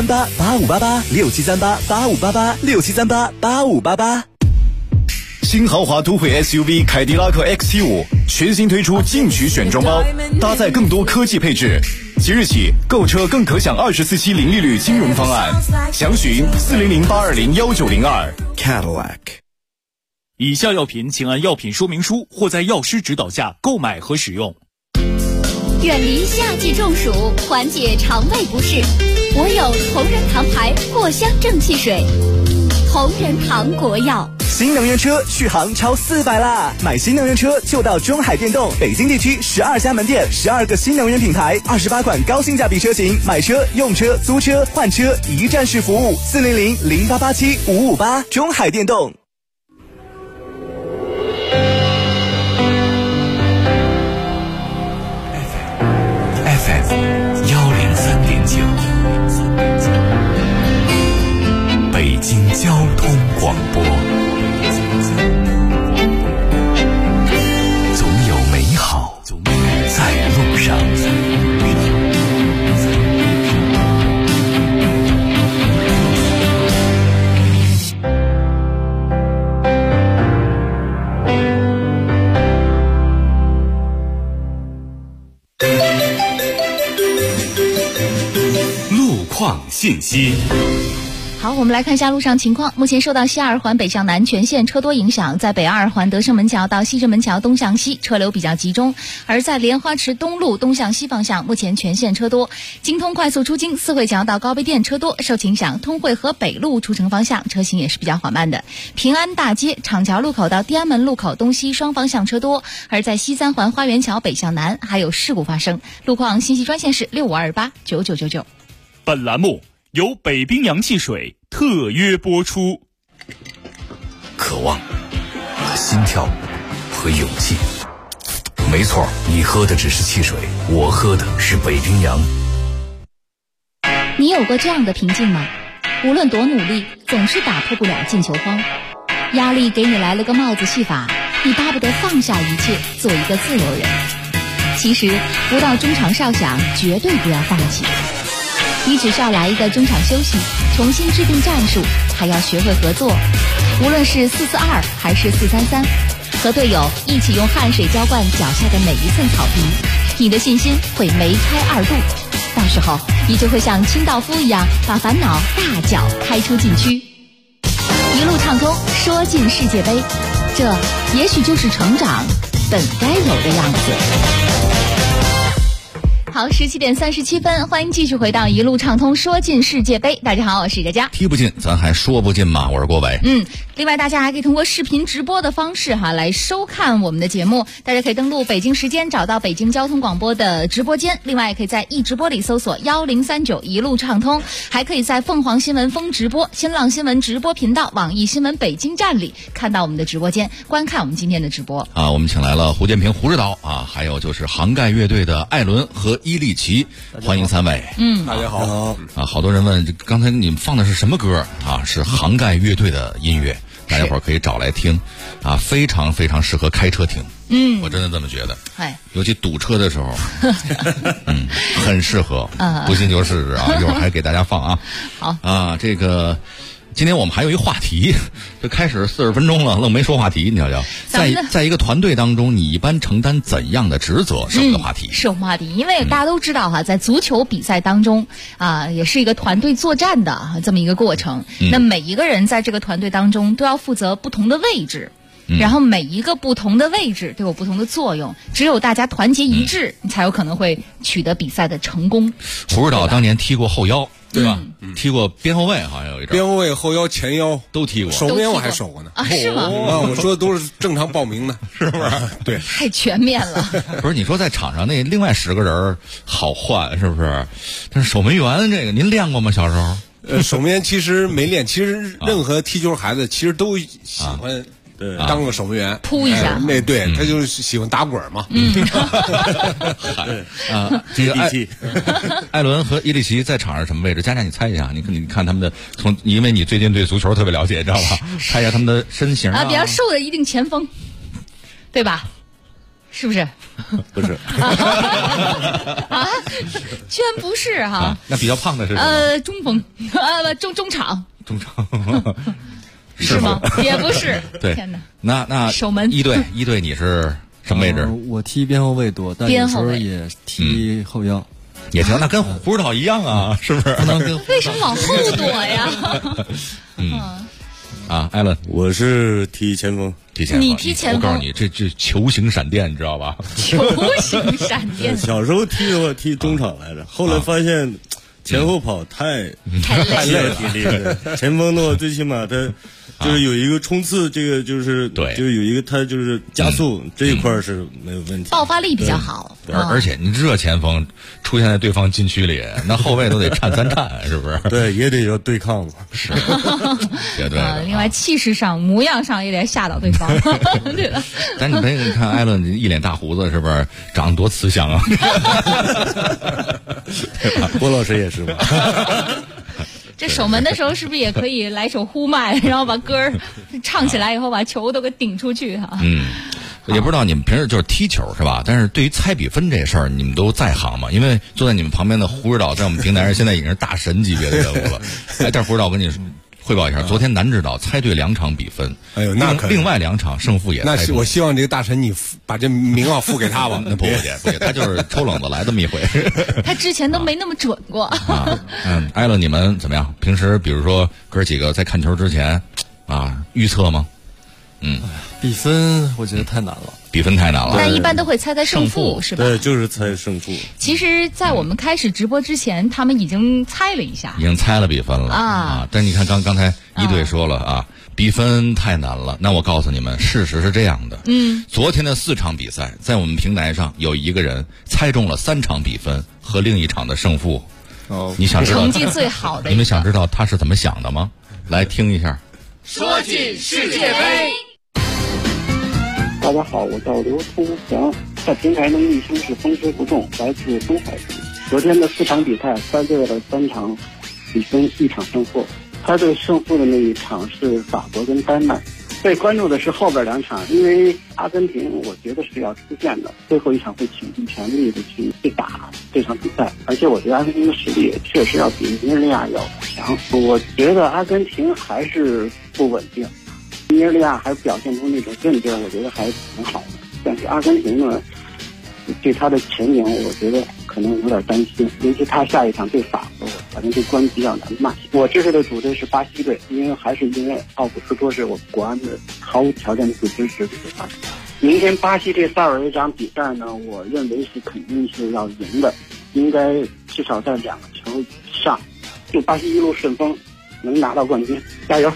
6738-8588，6738-8588，6738-8588。 新豪华都会 SUV 凯迪拉克 XT5 全新推出进取选装包，搭载更多科技配置。即日起购车更可享24期零利率金融方案，详询400-820-1902。 Cadillac。 以下药品请按药品说明书或在药师指导下购买和使用。 远离夏季中暑，缓解肠胃不适，我有同仁堂牌藿香正气水。同仁堂国药。 新能源车续航超400啦！买新能源车就到中海电动，北京地区12家门店，12个新能源品牌，28款高性价比车型，买车、用车、租车、换车一站式服务，400-0887-558，中海电动。 FM 103.9，北京交通广播。总有美好在路上。路况信息。 好，我们来看一下路上情况。目前受到西二环北向南全线车多影响，在北二环德胜门桥到西直门桥东向西车流比较集中，而在莲花池东路东向西方向目前全线车多。京通快速出京四惠桥到高碑店车多，受其影响通惠河北路出城方向车行也是比较缓慢的。平安大街厂桥路口到地安门路口东西双方向车多，而在西三环花园桥北向南还有事故发生。路况信息专线是65289999。 本栏目由北冰洋汽水特约播出。 渴望、心跳和勇气。没错，你喝的只是汽水，我喝的是北冰洋。 你有过这样的平静吗？无论多努力，总是打破不了进球荒。压力给你来了个帽子戏法，你巴不得放下一切，做一个自由人。其实不到中场哨响，绝对不要放弃。你只需要来一个中场休息，重新制定战术，还要学会合作。无论是4-4-2还是4-3-3，和队友一起用汗水浇灌脚下的每一寸草皮，你的信心会梅开2度。到时候你就会像清道夫一样，把烦恼大脚开出禁区，一路畅通，说进世界杯。这也许就是成长本该有的样子。好，17点37分，欢迎继续回到一路畅通说进世界杯。大家好，我是佳佳。 踢不进咱还说不进嘛，我是郭伟。 另外大家还可以通过视频直播的方式来收看我们的节目。大家可以登录北京时间找到北京交通广播的直播间，另外也可以在易直播里搜索1039一路畅通，还可以在凤凰新闻风直播、新浪新闻直播频道、网易新闻北京站里看到我们的直播间，观看我们今天的直播。 我们请来了胡建平胡指导还有就是杭盖乐队的艾伦和伊利奇，欢迎3位。 大家好。 好多人问刚才你们放的是什么歌是杭盖乐队的音乐，大家伙儿可以找来听非常非常适合开车听。我真的这么觉得。尤其堵车的时候很适合。不信就试试一会儿还给大家放好这个今天我们还有一话题，这开始40分钟了，愣没说话题。你瞧瞧，在一个团队当中，你一般承担怎样的职责？是我们的话题。 是我们话题，因为大家都知道在足球比赛当中也是一个团队作战的这么一个过程。那每一个人在这个团队当中都要负责不同的位置。然后每一个不同的位置都有不同的作用，只有大家团结一致，你才有可能会取得比赛的成功。 胡指导当年踢过后腰，对吧？踢过边后卫，好像有一阵。 边后卫、后腰、前腰都踢过， 守门员我还守过呢。 是吗？ 我说的都是正常报名的，是不是？对， 太全面了。 不是你说在场上那另外10个人好换，是不是？但是守门员这个您练过吗？小时候？ 守门员其实没练，其实任何踢球孩子其实都喜欢。 对，当个守门员， 扑一下。 那对，他就是喜欢打滚嘛。 这个艾伦和伊利奇在场上什么位置？佳佳，你猜一下，你看他们的因为你最近对足球特别了解，知道吧？猜一下他们的身形比较瘦的一定前锋，对吧？是不是？ 不是啊，居然不是哈。 那比较胖的是什么？ 中锋中场。 中场是吗？也不是。 对， 天哪！ 那守门一队你是什么位置？ 我踢边后卫多，但有时候也踢后腰。 也行，那跟胡指导一样啊，是不是？ 不能跟为什么往后躲呀？ 艾伦， 我是踢前锋。 你踢前锋， 我告诉你，这球形闪电，你知道吧？ 球形闪电。 小时候踢的话踢中场来着，后来发现前后跑太累了，体力。前锋的话，最起码他就是有一个冲刺，这个就是对， 就有一个他就是加速这一块是没有问题， 爆发力比较好。 而且你这前锋出现在对方禁区里，那后卫都得颤3颤，是不是？ 对，也得要对抗嘛。 是，绝对。 另外气势上、模样上也得吓倒对方，对吧？ 但你看艾伦一脸大胡子，是不是长得多慈祥啊？ 对吧？郭老师也是嘛。 这守门的时候是不是也可以来首呼麦，然后把歌儿唱起来以后，把球都给顶出去哈？ 也不知道你们平时就是踢球是吧？但是对于猜比分这事儿，你们都在行吗？因为坐在你们旁边的胡指导，在我们平台上现在已经是大神级别的人物了。但是胡指导，我跟你汇报一下，昨天南指导猜对2场比分， 哎呦，那另外2场胜负也猜对。 那是我希望这个大神你把这名号付给他吧。 那不，他就是抽冷子来这么一回。 他之前都没那么准过。 艾伦，你们怎么样？平时比如说哥几个在看球之前预测吗？ 比分我觉得太难了。 比分太难了， 但一般都会猜胜负，是吧？ 对，就是猜胜负。 其实，在我们开始直播之前，他们已经猜了一下， 已经猜了比分了但你看刚才一队说了比分太难了。那我告诉你们，事实是这样的。昨天的4场比赛，在我们平台上有一个人猜中了3场比分和另一场的胜负。你想知道成绩最好的？ 你们想知道他是怎么想的吗？来听一下。 说进世界杯。 大家好，我叫刘聪祥，在平台能力声是风吹不动，来自东海市。昨天的4场比赛猜对了3场比分，1场胜负。猜对胜负的那一场是法国跟丹麦。最关注的是后边2场，因为阿根廷我觉得是要出线的，最后一场会倾尽全力的去打这场比赛，而且我觉得阿根廷的实力也确实要比尼日利亚要强。我觉得阿根廷还是不稳定，尼日利亚还表现出那种韧劲，我觉得还挺好的。但是阿根廷呢，对他的前景，我觉得可能有点担心，尤其他下一场对法国，反正这关比较难迈。我支持的主队是巴西队，因为奥古斯托是我们国安的毫无条件的支持他。明天巴西对塞尔维亚比赛呢，我认为是肯定是要赢的，应该至少在2个球以上。祝巴西一路顺风，能拿到冠军，加油！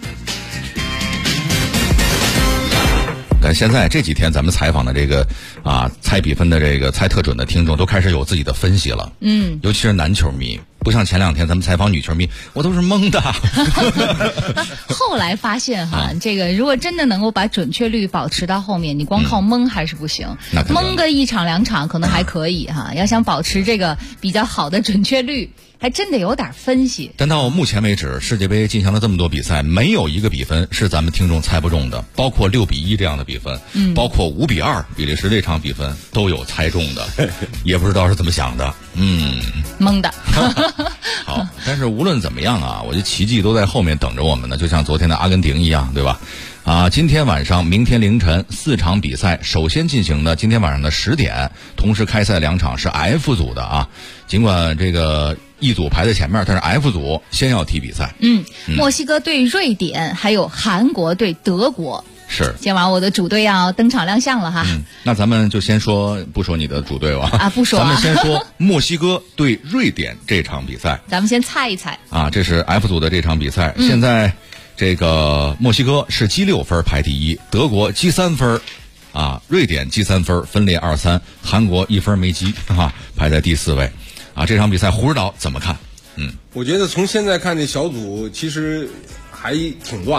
但现在这几天咱们采访的这个猜比分的这个猜特准的听众都开始有自己的分析了。尤其是男球迷，不像前2天咱们采访女球迷，我都是懵的。 后来发现这个如果真的能够把准确率保持到后面，你光靠蒙还是不行。蒙个1场2场可能还可以要想保持这个比较好的准确率，还真得有点分析。 但到目前为止，世界杯进行了这么多比赛，没有一个比分是咱们听众猜不中的，包括6比1这样的比分，包括5比2比利时这场比分都有猜中的，也不知道是怎么想的。 懵的。 好，但是无论怎么样我觉得奇迹都在后面等着我们呢，就像昨天的阿根廷一样，对吧？今天晚上、明天凌晨4场比赛，首先进行的今天晚上的10点，同时开赛2场是 F 组的尽管这个E组排在前面，但是 F 组先要踢比赛。 墨西哥对瑞典，还有韩国对德国。 是， 今晚我的主队要登场亮相了哈。 那咱们就先不说你的主队吧。 不说。 咱们先说墨西哥对瑞典这场比赛。 咱们先猜一猜。 这是 F 组的这场比赛。现在这个墨西哥是积6分排第1，德国积3分，瑞典积3分，分列2、3，韩国1分没积排在第4位。这场比赛胡指导怎么看？ 我觉得从现在看这小组其实还挺乱的。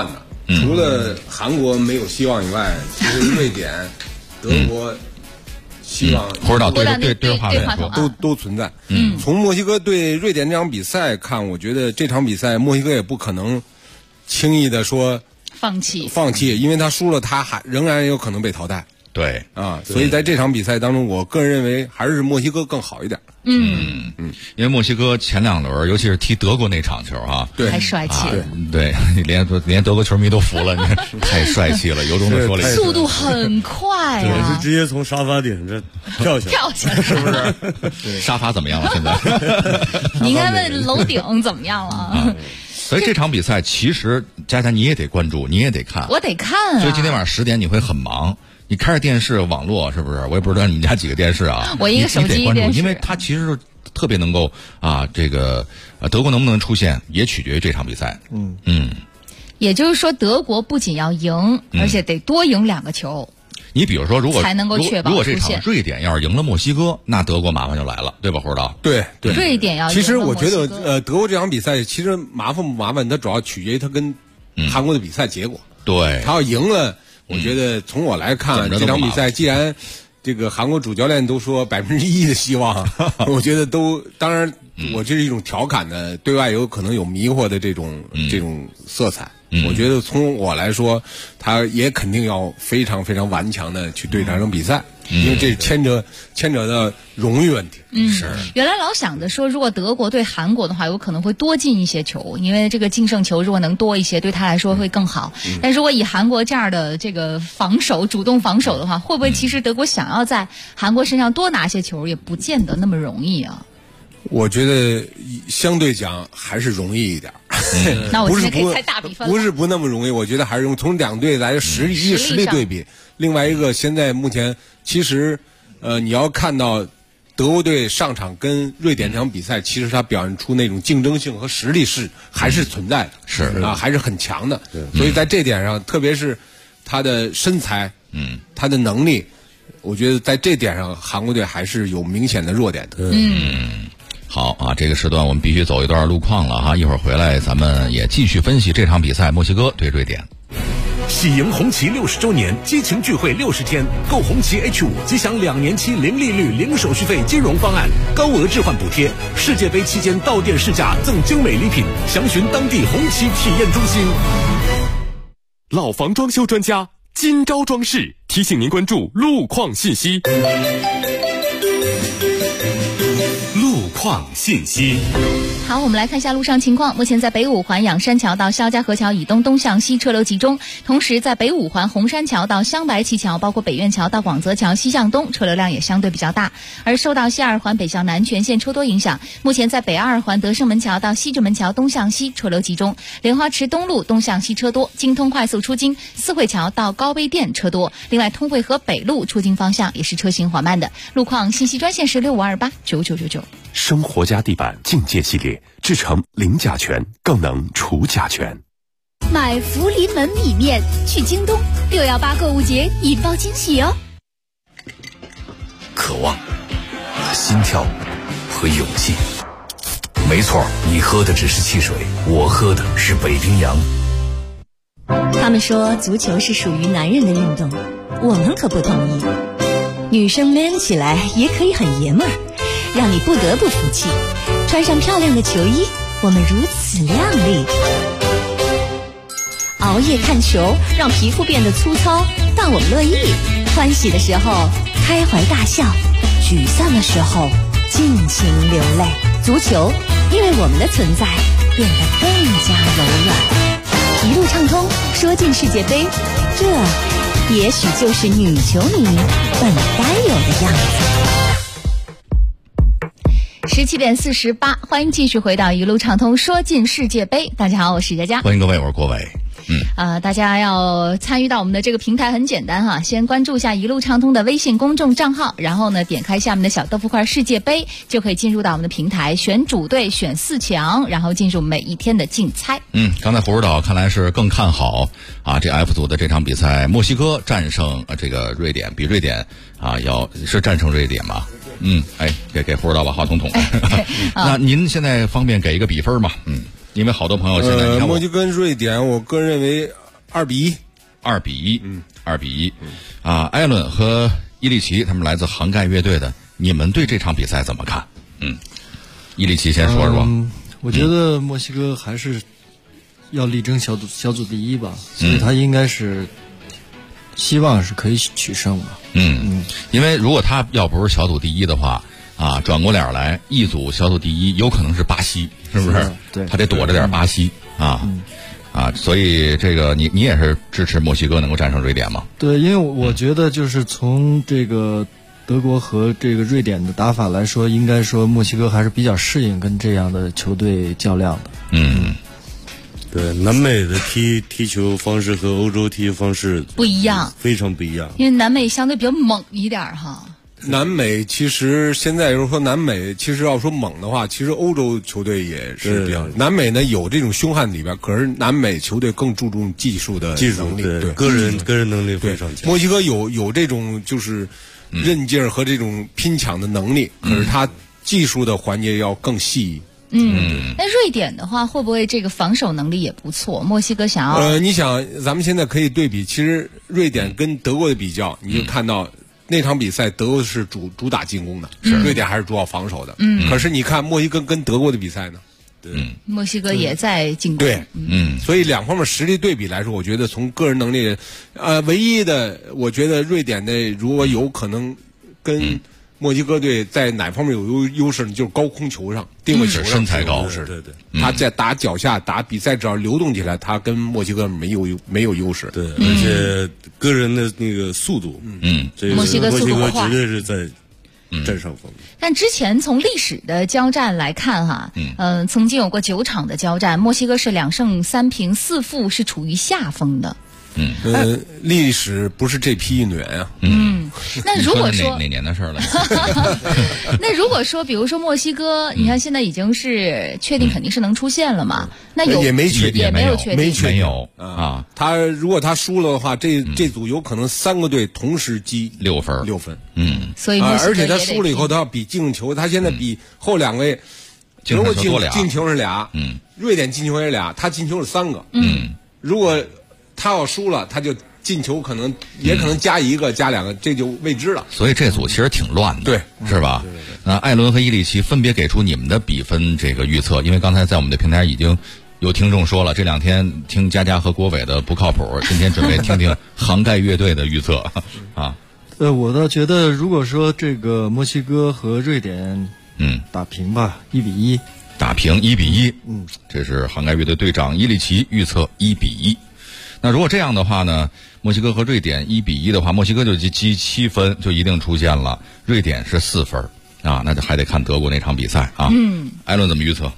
除了韩国没有希望以外，其实瑞典、德国希望不知道对话都存在。从墨西哥对瑞典这场比赛看，我觉得这场比赛墨西哥也不可能轻易的说放弃， 因为他输了，他仍然有可能被淘汰。 对啊，所以在这场比赛当中，我个人认为还是墨西哥更好一点。 因为墨西哥前2轮，尤其是踢德国那场球啊， 对， 太帅气了。 对，连德国球迷都服了，太帅气了。由衷的说了一句， 速度很快啊， 我是直接从沙发顶上跳下来， 是不是？沙发怎么样了？现在？ 你应该问楼顶怎么样了？ 所以这场比赛其实佳佳你也得关注，你也得看， 我得看啊。 所以今天晚上10点你会很忙。你开着电视网络是不是？我也不知道你们家几个电视啊。 我一个手机电视， 因为它其实特别能够这个德国能不能出现，也取决于这场比赛。 也就是说，德国不仅要赢，而且得多赢2个球。 你比如说，如果才能够确保如果这场瑞典要是赢了墨西哥，那德国麻烦就来了，对吧，胡指导？ 对， 瑞典要赢了墨西哥。 其实我觉得德国这场比赛其实麻烦不麻烦，它主要取决于它跟韩国的比赛结果。 对， 他要赢了。我觉得从我来看，这场比赛既然这个韩国主教练都说1%的希望，我觉得当然，我这是一种调侃的，对外有可能有迷惑的这种色彩。我觉得从我来说，他也肯定要非常非常顽强的去对这场比赛。因为这牵扯到荣誉问题。 是。原来老想着说，如果德国对韩国的话，有可能会多进一些球，因为这个净胜球如果能多一些，对他来说会更好。但如果以韩国这样的这个主动防守的话，会不会其实德国想要在韩国身上多拿些球，也不见得那么容易啊？ 我觉得相对讲还是容易一点。 那我现在可以猜大比分了。 不是不那么容易，我觉得还是从2队来实力对比。另外一个，现在目前其实你要看到德国队上场跟瑞典这场比赛，其实他表现出那种竞争性和实力还是存在的， 是啊，还是很强的。所以在这点上，特别是他的身材，他的能力，我觉得在这点上韩国队还是有明显的弱点的。 好啊，这个时段我们必须走一段路况了哈，一会儿回来咱们也继续分析这场比赛，墨西哥对瑞典。 喜迎红旗60周年激情聚会60天，购红旗 H5 即享2年期零利率、零手续费金融方案，高额置换补贴。世界杯期间到店试驾赠精美礼品，详询当地红旗体验中心。 老房装修专家金招装饰提醒您关注路况信息。况信息。 好，我们来看一下路上情况。目前在北五环仰山桥到肖家河桥以东东向西车流集中，同时在北五环红山桥到镶白旗桥，包括北苑桥到广泽桥西向东车流量也相对比较大。而受到西二环北向南全线车多影响，目前在北二环德胜门桥到西直门桥东向西车流集中，莲花池东路东向西车多，京通快速出京四惠桥到高碑店车多。另外通惠河北路出京方向也是车行缓慢的。路况信息专线是65289999。 生活家地板境界系列，制成零甲醛，更能除甲醛。 买福临门米面去京东，618购物节引爆惊喜哦！ 渴望、心跳和勇气。没错，你喝的只是汽水，我喝的是北冰洋。 他们说足球是属于男人的运动，我们可不同意。女生 man 起来也可以很爷们儿，让你不得不服气。穿上漂亮的球衣，我们如此靓丽。熬夜看球，让皮肤变得粗糙，但我们乐意。欢喜的时候开怀大笑，沮丧的时候尽情流泪。足球因为我们的存在变得更加柔软。一路畅通，说进世界杯，这也许就是女球迷本该有的样子。 17点48，欢迎继续回到一路畅通说进世界杯。大家好，我是佳佳。 欢迎各位，我是郭伟。 大家要参与到我们的这个平台很简单哈，先关注一下一路畅通的微信公众账号，然后呢点开下面的小豆腐块世界杯，就可以进入到我们的平台，选主队，选4强，然后进入每一天的竞猜。 刚才胡指导看来是更看好啊，这 F 组的这场比赛，墨西哥战胜这个瑞典，比瑞典啊要是战胜瑞典吗？给胡指导把话筒捅了。那您现在方便给一个比分吗？因为好多朋友现在墨西哥跟瑞典，我个人认为 2比1。 2比1。2比1。啊，艾伦和伊利奇他们来自杭盖乐队的，你们对这场比赛怎么看？伊利奇先说说。 我觉得墨西哥还是要力争小组第一吧，所以他应该是希望是可以取胜吧。 因为如果他要不是小组第一的话，啊，转过脸来一组小组第一有可能是巴西，是不是？ 对， 他得躲着点巴西啊。所以这个你也是支持墨西哥能够战胜瑞典吗？ 对，因为我觉得就是从这个德国和这个瑞典的打法来说，应该说墨西哥还是比较适应跟这样的球队较量的。 对，南美的踢球方式和欧洲踢球方式不一样， 非常不一样。 因为南美相对比较猛一点哈。 南美其实现在就是说，南美其实要说猛的话，其实欧洲球队也是比较。南美呢有这种凶悍里边，可是南美球队更注重技术的能力， 对个人能力非常强。 墨西哥有这种就是韧劲和这种拼抢的能力，可是他技术的环节要更细。 那瑞典的话，会不会这个防守能力也不错？墨西哥想要你想，咱们现在可以对比，其实瑞典跟德国的比较，你就看到。那场比赛，德国是主打进攻的，瑞典还是主要防守的。可是你看墨西哥跟德国的比赛呢， 墨西哥也在进攻。 对，所以两方面实力对比来说，我觉得从个人能力，唯一的，我觉得瑞典的如果有可能跟墨西哥队在哪方面有优势呢？就是高空球上、定位球上身材高， 对，他在打脚下打比赛，只要流动起来，他跟墨西哥没有优势。 对，而且个人的那个速度， 墨西哥速度快， 绝对是在占上风。 但之前从历史的交战来看哈，曾经有过9场的交战，墨西哥是2胜3平4负，是处于下风的。 历史不是这批运动员啊。 那如果说哪年的事了？ 那如果说，比如说墨西哥，你看现在已经是确定肯定是能出现了嘛？那也没确定， 也没有确定， 没有啊。他如果他输了的话，这组有可能3个队同时积 6分。 所以而且他输了以后，他要比进球，他现在比后2位，德国进球是俩，瑞典进球也俩，他进球是3个。如果他要输了，他就进球可能加1个加2个，这就未知了。 所以这组其实挺乱的， 对， 是吧？那艾伦和伊利奇分别给出你们的比分这个预测，因为刚才在我们的平台已经有听众说了，这2天听佳佳和郭伟的不靠谱，今天准备听听杭盖乐队的预测啊。 我倒觉得，如果说这个墨西哥和瑞典打平吧，1比1， 打平1比1，这是杭盖乐队队长伊利奇预测1比1。那如果这样的话呢，墨西哥和瑞典1比1的话，墨西哥就积7分，就一定出现了，瑞典是4分啊，那就还得看德国那场比赛啊。艾伦怎么预测？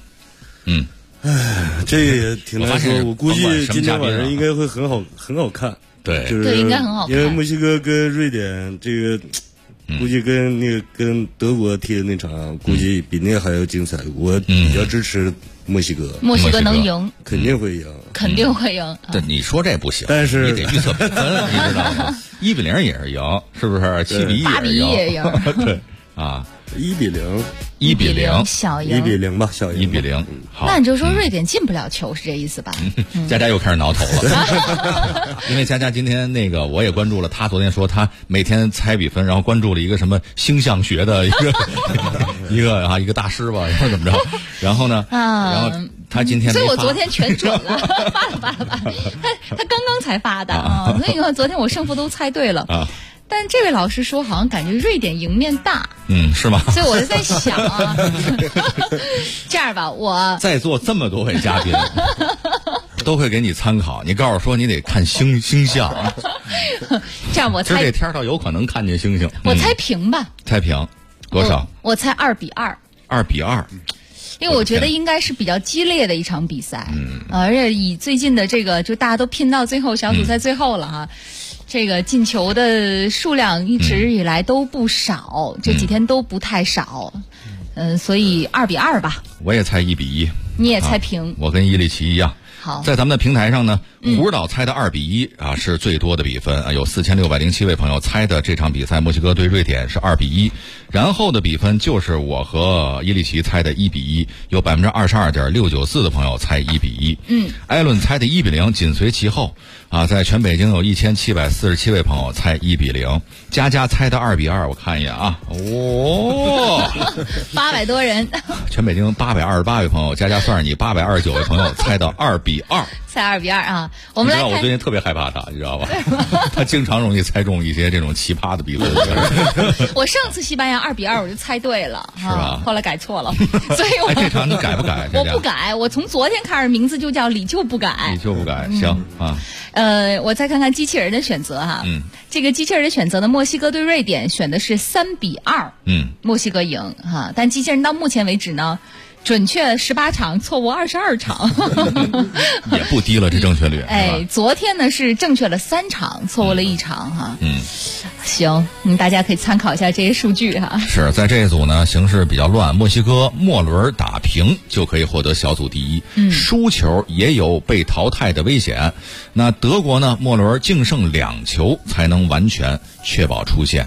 这个也挺难说，我估计今天晚上应该会很好看。 对， 就是应该很好看， 因为墨西哥跟瑞典这个，估计跟德国踢的那场，估计比那个还要精彩。我比较支持墨西哥， 墨西哥能赢， 肯定会赢， 肯定会赢。 对，你说这不行， 但是你得预测比分，你知道吗？1比0也是赢，是不是？7比1 8比1也赢。 对啊 ，1比 0， 小赢 ，1比0吧，小赢 ，1比0。好， 那你就说瑞典进不了球是这意思吧？ 佳佳又开始挠头了，因为佳佳今天我也关注了，他昨天说他每天猜比分，然后关注了一个什么星象学的一个大师吧，然后怎么着？然后呢？然后他今天， 所以我昨天全准了，发了，他刚刚才发的啊，所以说昨天我胜负都猜对了啊。但这位老师说，好像感觉瑞典赢面大， 是吗？ 所以我就在想啊，这样吧，我在座这么多位嘉宾都会给你参考，你告诉说你得看星象， 这样我猜这天倒有可能看见星星。 我猜平吧， 猜平多少？ 我猜2比2。 2比2。 因为我觉得应该是比较激烈的一场比赛，而且以最近的这个，就大家都拼到最后小组赛最后了哈。这个进球的数量一直以来都不少，这几天都不太少，所以2比2吧。 我也猜1比1， 你也猜平。 我跟伊利奇一样。 好， 在咱们的平台上呢，胡指导猜的2-1啊是最多的比分啊，有4607位朋友猜的这场比赛墨西哥对瑞典是2-1，然后的比分就是我和伊利奇猜的1-1，有22.694%的朋友猜1-1。艾伦猜的1-0，紧随其后啊，在全北京有1747位朋友猜1-0，佳佳猜的2-2，我看一眼啊 ，800多人， 全北京828位朋友，佳佳算是你829位朋友猜的2-2， 猜2-2啊。我们来看， 我最近特别害怕他，你知道吧？他经常容易猜中一些这种奇葩的比分。 我上次西班牙2-2我就猜对了， 是吧？ 后来改错了，所以我这场你改不改？ 我不改，我从昨天开始名字就叫李就不改。 李就不改，行啊。 我再看看机器人的选择哈。这个机器人的选择呢，墨西哥对瑞典选的是3-2，墨西哥赢哈。但机器人到目前为止呢，准确18场，错误22场， 也不低了，这正确率。 昨天呢是正确了3场，错误了1场哈。行，大家可以参考一下这些数据哈。 是在这一组呢，形势比较乱，墨西哥末轮打平就可以获得小组第一，输球也有被淘汰的危险。那德国呢，末轮净胜2球才能完全确保出线。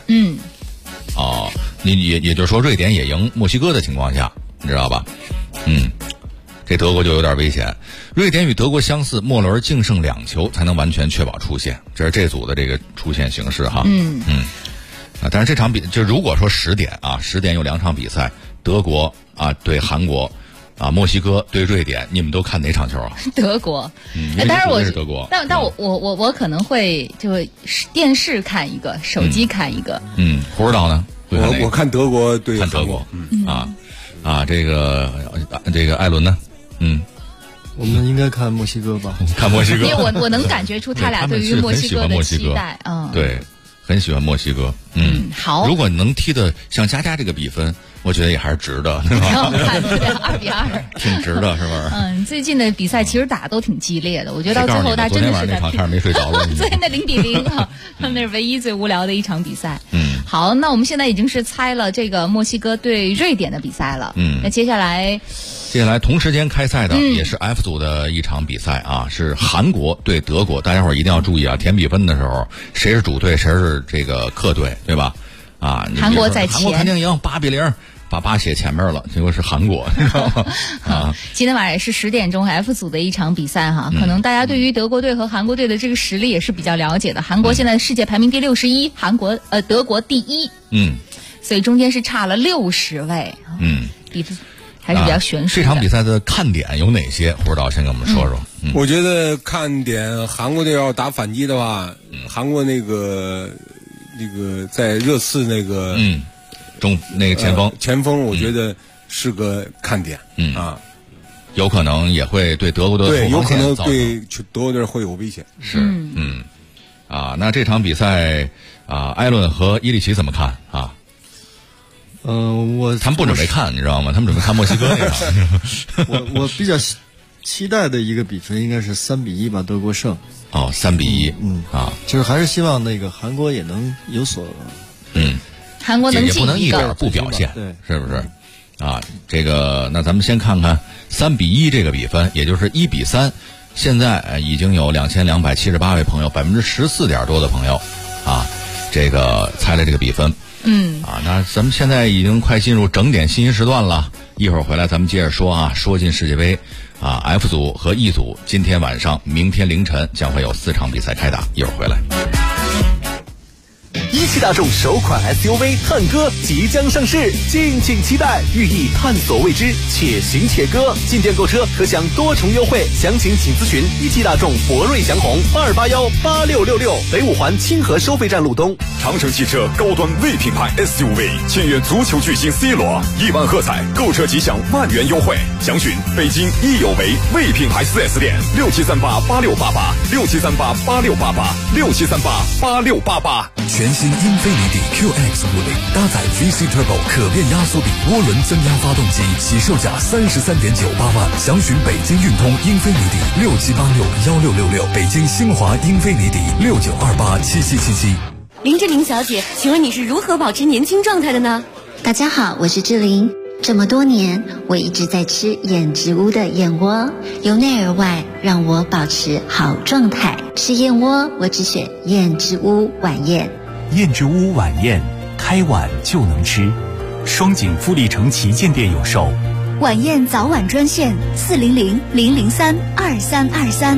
也就是说，瑞典也赢墨西哥的情况下，你知道吧？这德国就有点危险。瑞典与德国相似，末轮净胜2球才能完全确保出线，这是这组的这个出线形势哈。但是这场就如果说10点啊，10点有2场比赛，德国啊对韩国，啊墨西哥对瑞典，你们都看哪场球啊？ 德国。 当然我是德国， 但我可能会就电视看一个，手机看一个。 胡指导呢？ 我看德国对看德国。这个艾伦呢？ 我们应该看墨西哥吧？ 看墨西哥， 因为我能感觉出他俩对于墨西哥的期待。 对，很喜欢墨西哥。 好。 如果你能踢的像佳佳这个比分，我觉得也还是值的，是吧？ 挺好看的，2-2， 挺值的，是不是？ 最近的比赛其实打都挺激烈的，我觉得到最后他真的是在拼。没睡着了。 昨天的0-0啊，那是唯一最无聊的一场比赛。好，那我们现在已经是猜了这个墨西哥对瑞典的比赛了。那接下来同时间开赛的也是 F 组的一场比赛啊，是韩国对德国。大家伙儿一定要注意啊，填比分的时候谁是主队，谁是这个客队，对吧？ 韩国在前， 韩国肯定赢，8-0。把8写前面了，结果是韩国，你知道吗？ 今天晚上也是10点钟 F 组的一场比赛哈，可能大家对于德国队和韩国队的这个实力也是比较了解的。韩国现在世界排名第61，德国第1，所以中间是差了60位，比分还是比较悬殊的。 这场比赛的看点有哪些？胡指导先给我们说说。 我觉得看点，韩国队要打反击的话，韩国那个在热刺那个前锋，我觉得是个看点。 有可能也会对德国队对，有可能对德国队会有危险。 是，那这场比赛艾伦和伊利奇怎么看啊？他们不准备看，你知道吗？他们准备看墨西哥那场。我比较期待的一个比分应该是3-1吧，德国胜。 3-1。 就是还是希望那个韩国也能有所。 韩国能也不能一点不表现， 对， 是不是？这个那咱们先看看3-1这个比分，也就是1-3。现在已经有2278位朋友，14%点多的朋友这个猜了这个比分。那咱们现在已经快进入整点信息时段了，一会儿回来咱们接着说说进世界杯F 组和 E 组，今天晚上、明天凌晨将会有4场比赛开打，一会儿回来。 一汽大众首款 SUV 探歌即将上市，敬请期待，寓意探索未知，且行且歌。进店购车可享多重优惠，详情请咨询一汽大众博瑞祥宏2818666，北五环清河收费站路东。 长城汽车高端 V 品牌 SUV 签约足球巨星 C 罗，1万喝彩，购车即享万元优惠。详询北京益有为 V 品牌 4S 店，67388688，67388688，67388688。 全新英菲尼迪 QX50搭载 VC Turbo 可变压缩比涡轮增压发动机，起售价33.98万。详询北京运通英菲尼迪67861666，北京新华英菲尼迪69287777。 林志玲小姐，请问你是如何保持年轻状态的呢？ 大家好，我是志玲。 这么多年，我一直在吃燕之屋的燕窝，由内而外让我保持好状态。吃燕窝，我只选燕之屋晚宴。 燕之屋晚宴，开碗就能吃。双井富力城旗舰店有售。 晚宴早晚专线400-003-2323。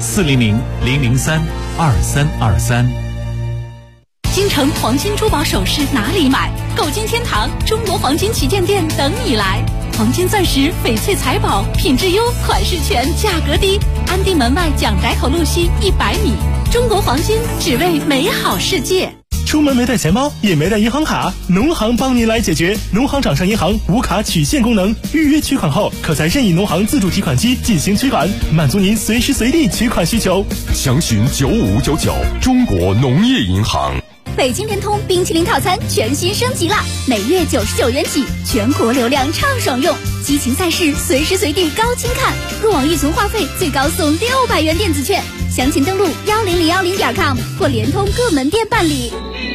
400-003-2323。 京城黄金珠宝首饰哪里买？购金天堂中国黄金旗舰店等你来。黄金钻石、翡翠财宝，品质优，款式全，价格低。安定门外蒋宅口路西100米。中国黄金，只为美好世界。 出门没带钱包，也没带银行卡，农行帮您来解决。农行掌上银行无卡取现功能，预约取款后，可在任意农行自助提款机进行取款，满足您随时随地取款需求。 详询9599，中国农业银行。 北京联通冰淇淋套餐全新升级了，每月99元起，全国流量畅爽用，激情赛事随时随地高清看，入网预存话费最高送600元电子券，详情登录10010.com 或联通各门店办理。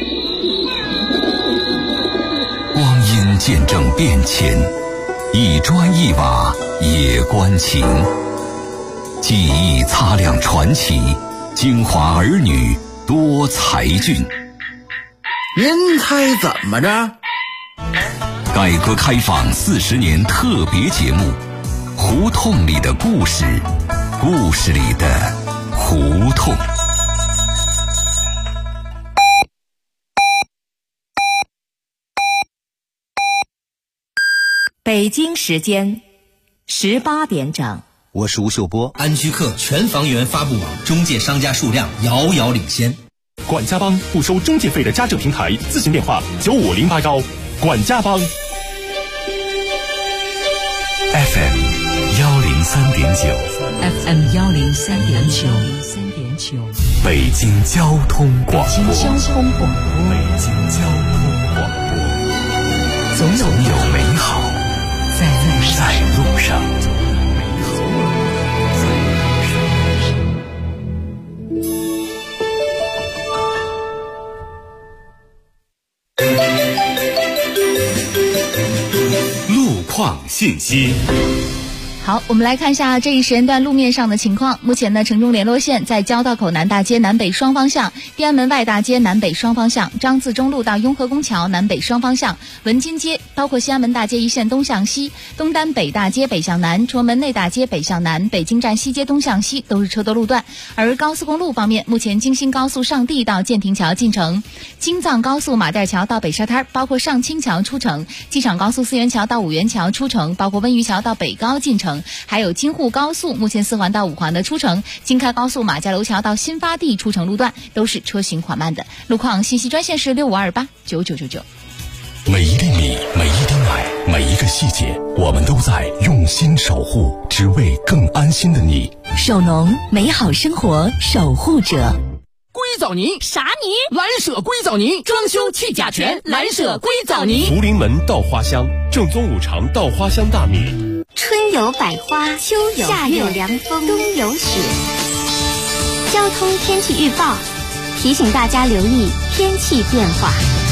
光阴见证变迁，一砖一瓦也关情，记忆擦亮传奇，京华儿女多才俊。 您猜怎么着？ 改革开放40年特别节目，胡同里的故事，故事里的胡同。 北京时间18点整。 我是吴秀波。安居客全房源发布网中介商家数量遥遥领先。 管家帮不收中介费的家政平台，咨询电话95081。管家帮。 FM 103.9 FM 103.9， 北京交通广播。 北京交通广播。 总有美好在路上。路况信息。 好，我们来看一下这一时间段路面上的情况。目前呢，城中联络线在交道口南大街南北双方向、天安门外大街南北双方向、张自忠路到雍和宫桥南北双方向、文津街包括西安门大街一线东向西、东单北大街北向南、崇文门内大街北向南、北京站西街东向西都是车多路段。而高速公路方面，目前京新高速上地到建亭桥进城，京藏高速马甸桥到北沙滩包括上清桥出城，机场高速四元桥到五元桥出城，包括温榆桥到北高进城，还有京沪高速目前4环到5环的出城，京开高速马家楼桥到新发地出城路段都是车行缓慢的。路况信息专线是65289999。 每一粒米，每一滴奶，每一个细节，我们都在用心守护，只为更安心的你。 首农，美好生活守护者。 硅藻泥啥泥？ 蓝舍硅藻泥，装修去甲醛，蓝舍硅藻泥。 福临门稻花香，正宗5常稻花香大米。 春有百花，秋有夏有凉风，冬有雪。交通天气预报提醒大家留意天气变化。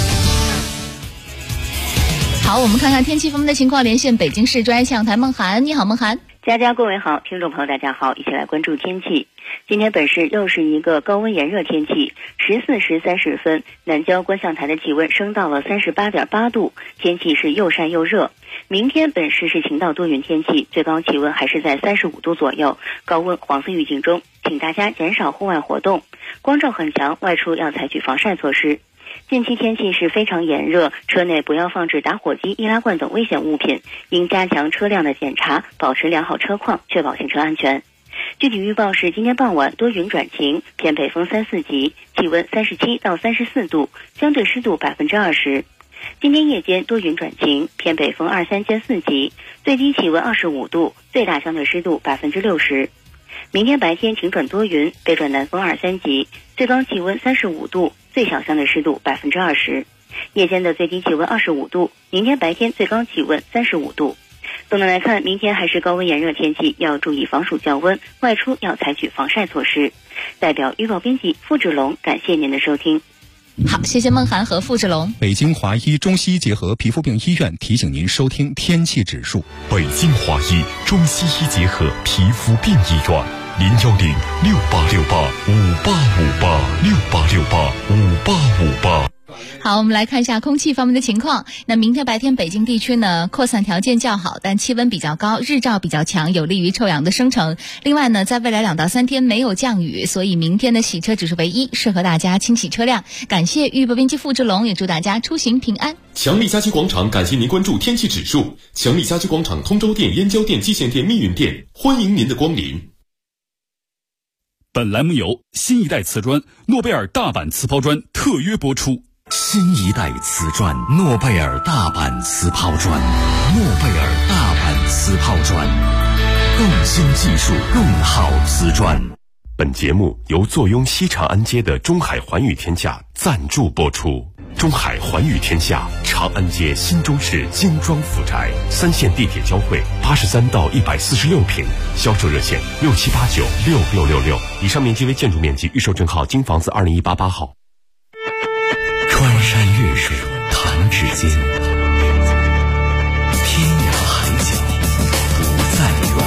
好，我们看看天气方面的情况，连线北京市专业气象台孟涵。你好，孟涵。 佳佳各位好，听众朋友大家好，一起来关注天气。今天本市又是一个高温炎热天气，14时30分，南郊观象台的气温升到了38.8度，天气是又晒又热。明天本市是晴到多云天气，最高气温还是在35度左右，高温黄色预警中，请大家减少户外活动，光照很强，外出要采取防晒措施。近期天气是非常炎热，车内不要放置打火机、易拉罐等危险物品，应加强车辆的检查，保持良好车况，确保行车安全。具体预报是今天傍晚多云转晴，偏北风3、4级，气温37到34度，相对湿度20%。今天夜间多云转晴，偏北风2、3兼4级，最低气温25度，最大相对湿度60%。明天白天晴转多云，北转南风2、3级，最高气温35度，最小相对湿度20%。夜间的最低气温25度，明天白天最高气温35度。总的来看，明天还是高温炎热天气，要注意防暑降温，外出要采取防晒措施。代表预报编辑付志龙，感谢您的收听。 好，谢谢孟涵和付志龙。 北京华医中西医结合皮肤病医院提醒您收听天气指数。 北京华医中西医结合皮肤病医院，0106868585858 好，我们来看一下空气方面的情况。那明天白天北京地区呢，扩散条件较好，但气温比较高，日照比较强，有利于臭氧的生成。另外呢，在未来2到3天没有降雨，所以明天的洗车指数为1，适合大家清洗车辆。感谢预报编辑付志龙，也祝大家出行平安。 强力家居广场感谢您关注天气指数。强力家居广场通州店、燕郊店、蓟县店、密云店，欢迎您的光临。 本栏目由新一代瓷砖诺贝尔大阪瓷抛砖特约播出。 新一代瓷砖诺贝尔大阪瓷抛砖，诺贝尔大阪瓷抛砖，更新技术，更好瓷砖。 本节目由坐拥西长安街的中海环宇天下赞助播出。中海环宇天下，长安街新中式精装府宅，3线地铁交汇，83到146平，销售热线67896666。以上面积为建筑面积，预售证号京房子20188号。 穿山越水弹指间，天涯海角不再远。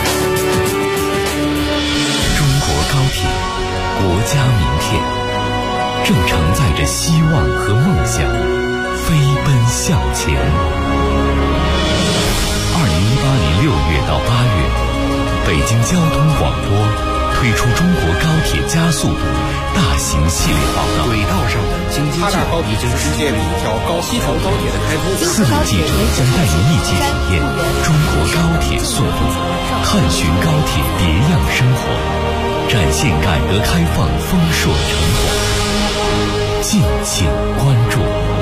中国高铁，国家名片，正承载着希望和梦想，飞奔向前。2018年6月到8月，北京交通广播推出中国高铁加速度大型系列报道。 轨道上的京津冀已经实现了一条西长高铁的开通。 4名记者将带您一起体验中国高铁速度，探寻高铁别样生活，展现改革开放丰硕成果。敬请关注。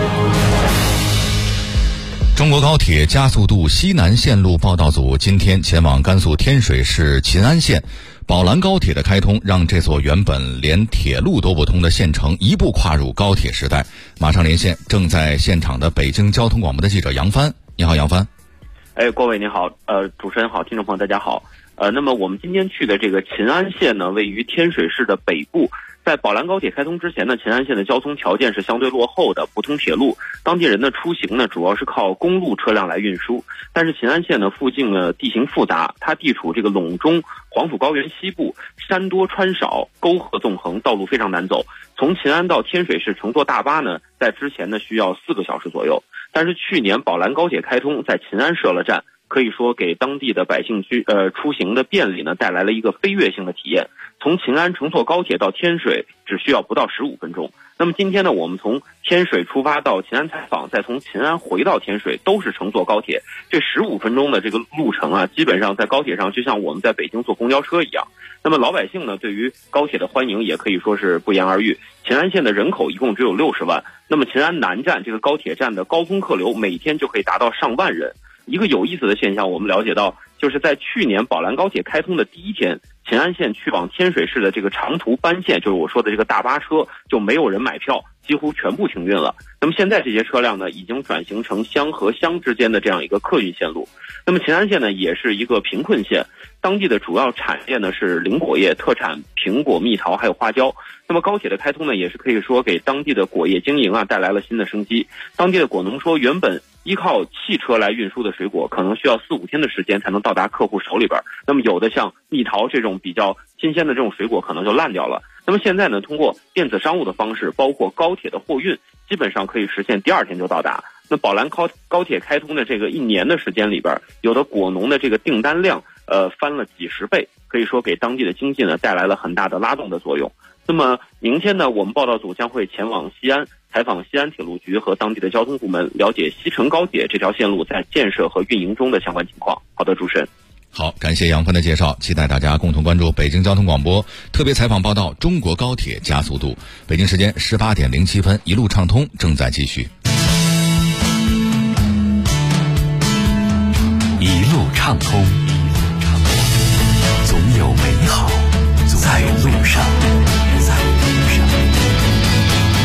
中国高铁加速度西南线路报道组今天前往甘肃天水市秦安县。宝兰高铁的开通，让这座原本连铁路都不通的县城一步跨入高铁时代。马上连线正在现场的北京交通广播的记者杨帆。你好，杨帆。 各位您好，主持人好，听众朋友大家好。那么我们今天去的这个秦安县呢，位于天水市的北部。在宝兰高铁开通之前呢，秦安县的交通条件是相对落后的，不通铁路，当地人的出行呢主要是靠公路车辆来运输。但是秦安县呢附近呢地形复杂，它地处这个陇中黄埔高原西部，山多川少，沟壑纵横，道路非常难走。从秦安到天水市乘坐大巴呢，在之前呢需要4个小时左右。但是去年宝兰高铁开通，在秦安设了站，可以说给当地的百姓出行的便利呢带来了一个飞跃性的体验。从秦安乘坐高铁到天水只需要不到15分钟。那么今天呢，我们从天水出发到秦安采访，再从秦安回到天水，都是乘坐高铁。这15分钟的这个路程啊，基本上在高铁上就像我们在北京坐公交车一样。那么老百姓呢，对于高铁的欢迎也可以说是不言而喻。秦安县的人口一共只有60万，那么秦安南站这个高铁站的高峰客流每天就可以达到上万人。一个有意思的现象，我们了解到，就是在去年宝兰高铁开通的第一天，秦安县去往天水市的这个长途班线，就是我说的这个大巴车，就没有人买票，几乎全部停运了。那么现在这些车辆呢，已经转型成乡和乡之间的这样一个客运线路。那么秦安县呢，也是一个贫困县，当地的主要产业呢是林果业，特产苹果、蜜桃还有花椒。那么高铁的开通呢，也是可以说给当地的果业经营啊带来了新的生机。当地的果农说，原本依靠汽车来运输的水果，可能需要4-5天的时间才能到达客户手里边。那么有的像蜜桃这种比较新鲜的这种水果，可能就烂掉了。那么现在呢，通过电子商务的方式，包括高铁的货运，基本上可以实现第2天就到达。那宝兰高铁开通的这个1年的时间里边，有的果农的这个订单量翻了几10倍，可以说给当地的经济呢带来了很大的拉动的作用。那么明天呢，我们报道组将会前往西安，采访西安铁路局和当地的交通部门，了解西成高铁这条线路在建设和运营中的相关情况。好的，主持人。 好，感谢杨帆的介绍，期待大家共同关注北京交通广播特别采访报道中国高铁加速度。北京时间18点07分，一路畅通正在继续。 一路畅通，总有美好在路上。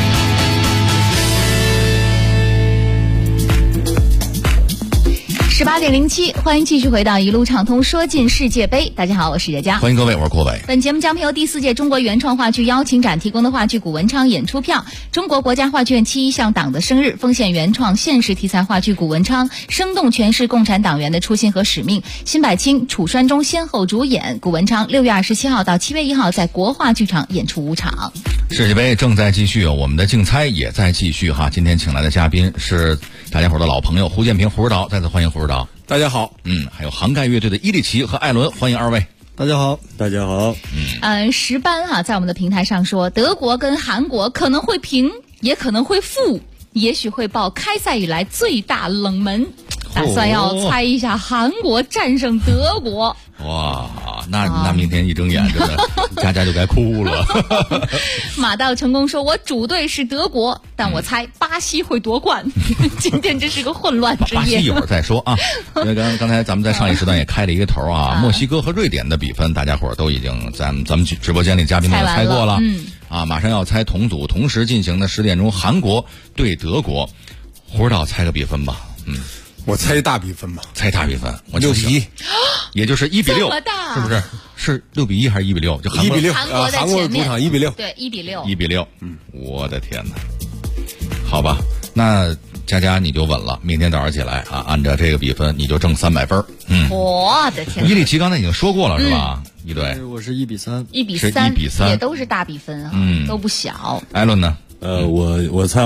18 8:07，欢迎继续回到一路畅通说进世界杯。大家好，我是佳佳， 欢迎各位，我是郭伟。 本节目将配由第4届中国原创话剧邀请展提供的话剧《古文昌》演出票、中国国家话剧院7·1向党的生日、丰县原创现实题材话剧《古文昌》生动诠释共产党员的初心和使命，辛柏青、楚川中先后主演。《古文昌》6月27号到7月1号在国话剧场演出5场。 世界杯正在继续，我们的竞猜也在继续哈。今天请来的嘉宾是大家伙的老朋友胡建平、胡指导，再次欢迎胡指导。 大家好。 还有杭盖乐队的伊利奇和艾伦，欢迎二位。 大家好，大家好。 石班在我们的平台上说，德国跟韩国可能会平，也可能会负，也许会报开赛以来最大冷门，打算要猜一下韩国战胜德国。 哇，那明天一睁眼，真的佳佳就该哭了。 马到成功说，我主队是德国，但我猜巴西会夺冠。今天真是个混乱之夜。 巴西一会儿再说啊，因为刚才咱们在上一时段也开了一个头啊，墨西哥和瑞典的比分，大家伙儿都已经咱们直播间里嘉宾都猜过了。马上要猜同组同时进行的10点钟韩国对德国，胡指导猜个比分吧。 我猜大比分吧。 猜大比分 ，6-1， 也就是1-6， 这么大是不是？是6-1还是1-6？就 1-6， 韩国主场1-6。 对，1-6。 1-6。我的天哪！好吧，那佳佳你就稳了，明天早上起来啊，按照这个比分你就挣300分。 我的天！ 伊利奇刚才已经说过了是吧？一队， 我是1-3， 是1-3， 也都是大比分啊，都不小。 艾伦呢？ 我猜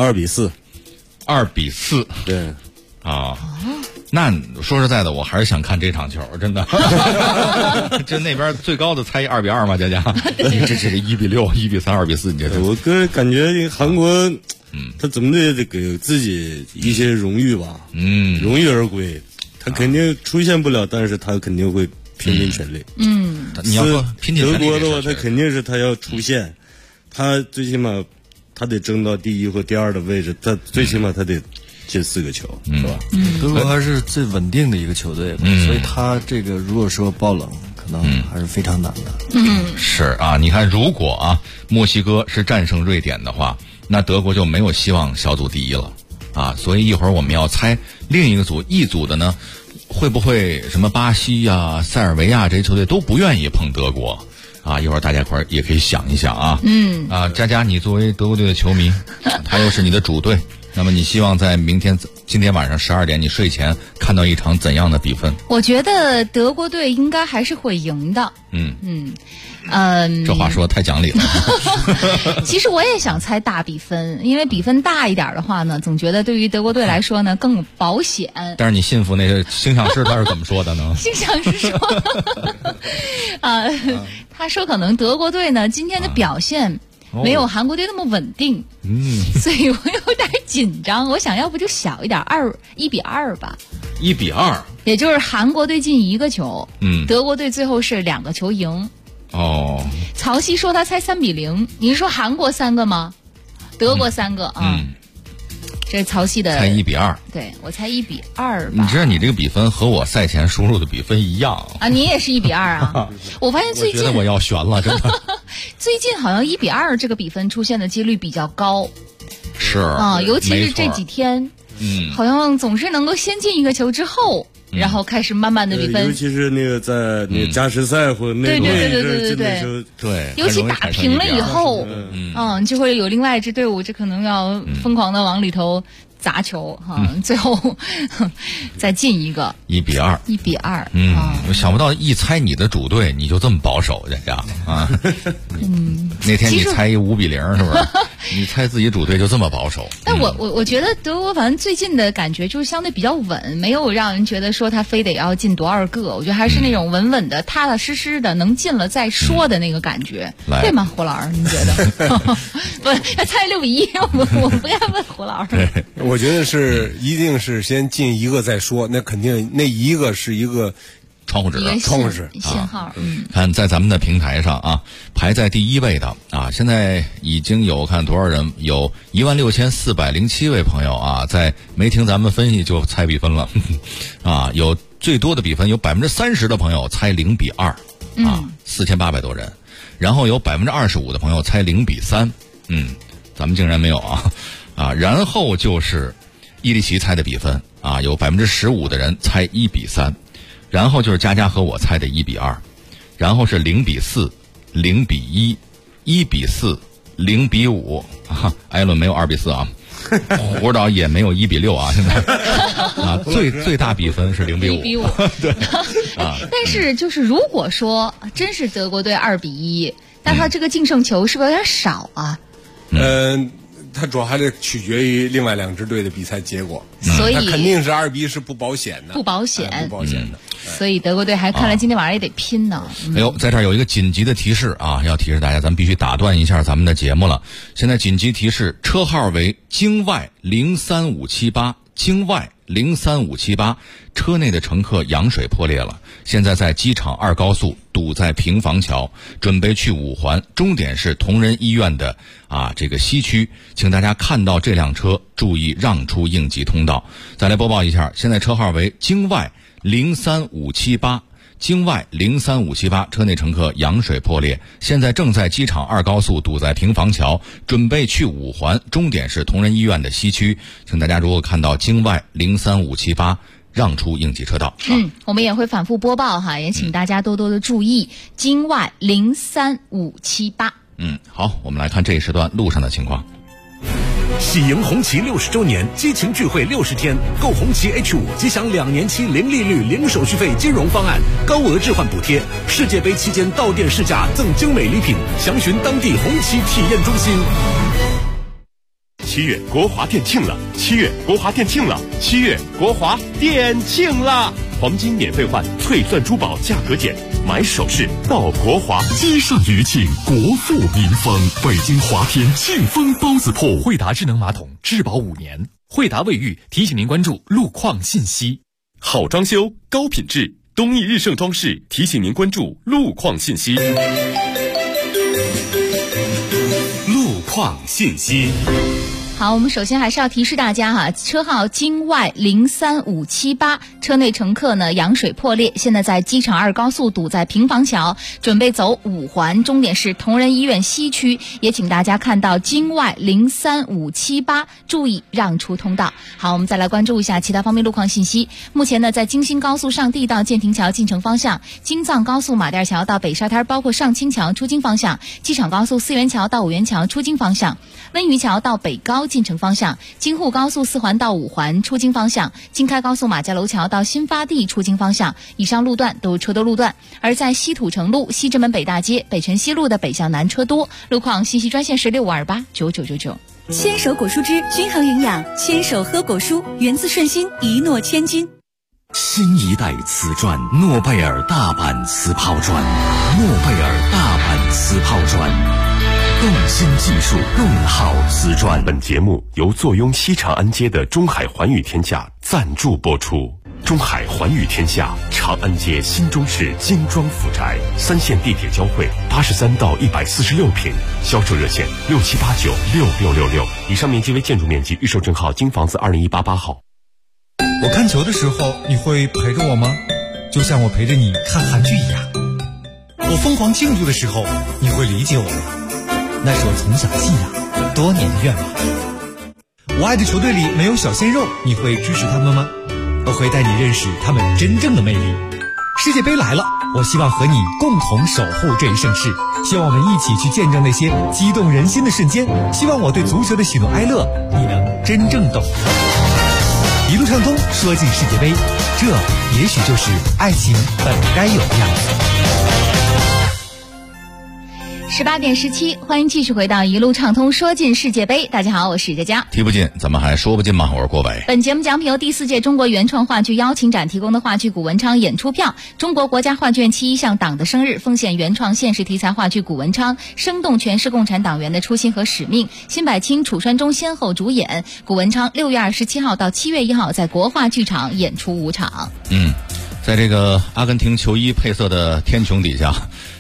2-4， 对。 那说实在的，我还是想看这场球，真的。这那边最高的猜2-2吗？佳佳，这是1-6、1-3、2-4，你这我个人感觉韩国，他怎么得给自己一些荣誉吧，荣誉而归，他肯定出现不了，但是他肯定会拼尽全力。 你要说拼尽全力， 德国的话，他肯定是他要出现，他最起码他得争到第1或第2的位置，他最起码他得进4个球，是吧？ 德国还是最稳定的一个球队，所以他这个如果说爆冷，可能还是非常难的。 是啊，你看，如果墨西哥是战胜瑞典的话，那德国就没有希望小组第1了啊。所以一会儿我们要猜另一个组，E组的呢，会不会什么巴西呀、塞尔维亚这些球队都不愿意碰德国啊？一会儿大家一块儿也可以想一想啊。佳佳，你作为德国队的球迷，他又是你的主队。那么你希望在今天晚上12点你睡前看到一场怎样的比分？ 我觉得德国队应该还是会赢的。 这话说得太讲理了。 其实我也想猜大比分，因为比分大一点的话呢，总觉得对于德国队来说呢更保险。 但是你信服那个星象师他是怎么说的呢？ 星象师说，他说可能德国队呢今天的表现没有韩国队那么稳定，所以我有点紧张。我想要不就小一点，1-2吧。 1-2， 也就是韩国队进1个球，德国队最后是2个球赢。曹曦说他猜3-0，你是说韩国3个吗？德国3个啊。这是曹曦的猜1-2， 对，我猜1-2吧。 你知道你这个比分和我赛前输入的比分一样啊？你也是1-2啊？我发现最近我觉得我要悬了，真的。 最近好像1-2这个比分出现的几率比较高。 是尤其是这几天，好像总是能够先进1个球之后，然后开始慢慢的比分。 尤其是那个在那个加时赛或那对， 尤其打平了以后，就会有另外一支队伍，这可能要疯狂的往里头砸球最后再进1个 1-2。我想不到一猜你的主队你就这么保守，人家啊。那天你猜5-0是不是？你猜自己主队就这么保守？ 但我觉得德国反正最近的感觉就是相对比较稳，没有让人觉得说他非得要进多少个，我觉得还是那种稳稳的、踏踏实实的，能进了再说的那个感觉，对吗？胡老师，您觉得？不，他猜6-1，我不该问胡老师。 我觉得是一定是先进1个再说，那肯定那1个是一个窗户纸信号。 看在咱们的平台上啊，排在第1位的啊，现在已经有看多少人，有16407位朋友啊，在没听咱们分析就猜比分了啊，有最多的比分有30%的朋友猜0-2啊，4800多人，然后有25%的朋友猜0-3，咱们竟然没有啊，然后就是伊利奇猜的比分啊，有15%的人猜1比3，然后就是佳佳和我猜的1比2，然后是0比4、0比1、1比4、0比5。艾伦没有2比4啊，胡导也没有1比6啊，现在啊，最大比分是0比5。 1比5，对啊。但是就是如果说真是德国队2比1，但他这个净胜球是不是有点少啊？ 它主要还得取决于另外2支队的比赛结果， 所以它肯定是2比1是不保险的， 不保险的。 所以德国队还看来今天晚上也得拼呢。 哎呦，在这儿有一个紧急的提示啊，要提示大家，咱们必须打断一下咱们的节目了。现在紧急提示，车号为京外03578，京外03578，车内的乘客羊水破裂了，现在在机场2高速堵在平房桥，准备去5环，终点是同仁医院的这个西区，请大家看到这辆车注意让出应急通道。再来播报一下，现在车号为京外03578，京外03578，车内乘客羊水破裂，现在正在机场2高速堵在平房桥，准备去5环，终点是同仁医院的西区，请大家如果看到京外03578，让出应急车道。 我们也会反复播报哈，也请大家多多的注意京外03578。 好，我们来看这一时段路上的情况。 喜迎红旗60周年激情聚会60天，购红旗 H5 即享2年期零利率、零手续费金融方案，高额置换补贴。世界杯期间到店试驾赠精美礼品，详询当地红旗体验中心。 7月国华店庆了，7月国华店庆了，7月国华店庆了！黄金免费换，翠钻珠宝价格减，买首饰到国华。 积善余庆，国富民丰。北京华天庆丰包子铺， 惠达智能马桶质保5年。惠达卫浴提醒您关注路况信息。 好装修，高品质，东益日盛装饰提醒您关注路况信息。路况信息。 好，我们首先还是要提示大家哈，车号京外03578，车内乘客呢羊水破裂，现在在机场2高速堵在平房桥，准备走5环，终点是同仁医院西区，也请大家看到京外03578，注意让出通道。好，我们再来关注一下其他方面路况信息。目前呢，在京新高速上地到建亭桥进城方向，京藏高速马甸桥到北沙滩包括上清桥出京方向，机场高速四元桥到五元桥出京方向，温榆桥到北高进城方向，京沪高速4环到5环出京方向，京开高速马家楼桥到新发地出京方向，以上路段都是车多路段。而在西土城路、西直门北大街、北辰西路的北向南车多。路况信息专线是65289999。 牵手果蔬汁均衡营养，牵手喝果蔬，源自顺心，一诺千金。 新一代瓷砖，诺贝尔大阪瓷泡砖，诺贝尔大阪瓷泡砖，更新技术，更好瓷砖。 本节目由坐拥西长安街的中海环宇天下赞助播出。中海环宇天下，长安街新中式精装府宅，3线地铁交汇，83到146平，销售热线67896666。以上面积为建筑面积，预售证号京房子20188号。 我看球的时候，你会陪着我吗？就像我陪着你看韩剧一样。我疯狂庆祝的时候，你会理解我吗？那是我从小信仰多年的愿望。我爱的球队里没有小鲜肉，你会支持他们吗？我会带你认识他们真正的魅力。世界杯来了，我希望和你共同守护这一盛世，希望我们一起去见证那些激动人心的瞬间，希望我对足球的喜怒哀乐你能真正懂。一路畅通，说进世界杯，这也许就是爱情本该有的样子。 18点17，欢迎继续回到一路畅通说进世界杯。大家好，我是佳佳。 提不进，咱们还说不进吗？我是郭伟。 本节目奖品由第4届中国原创话剧邀请展提供的话剧《古文昌》演出票，中国国家话剧院7.1向党的生日，奉献原创现实题材话剧《古文昌》，生动诠释共产党员的初心和使命。辛柏青、楚川中先后主演《古文昌》，6月27号到7月1号在国话剧场演出5场。 在这个阿根廷球衣配色的天穹底下，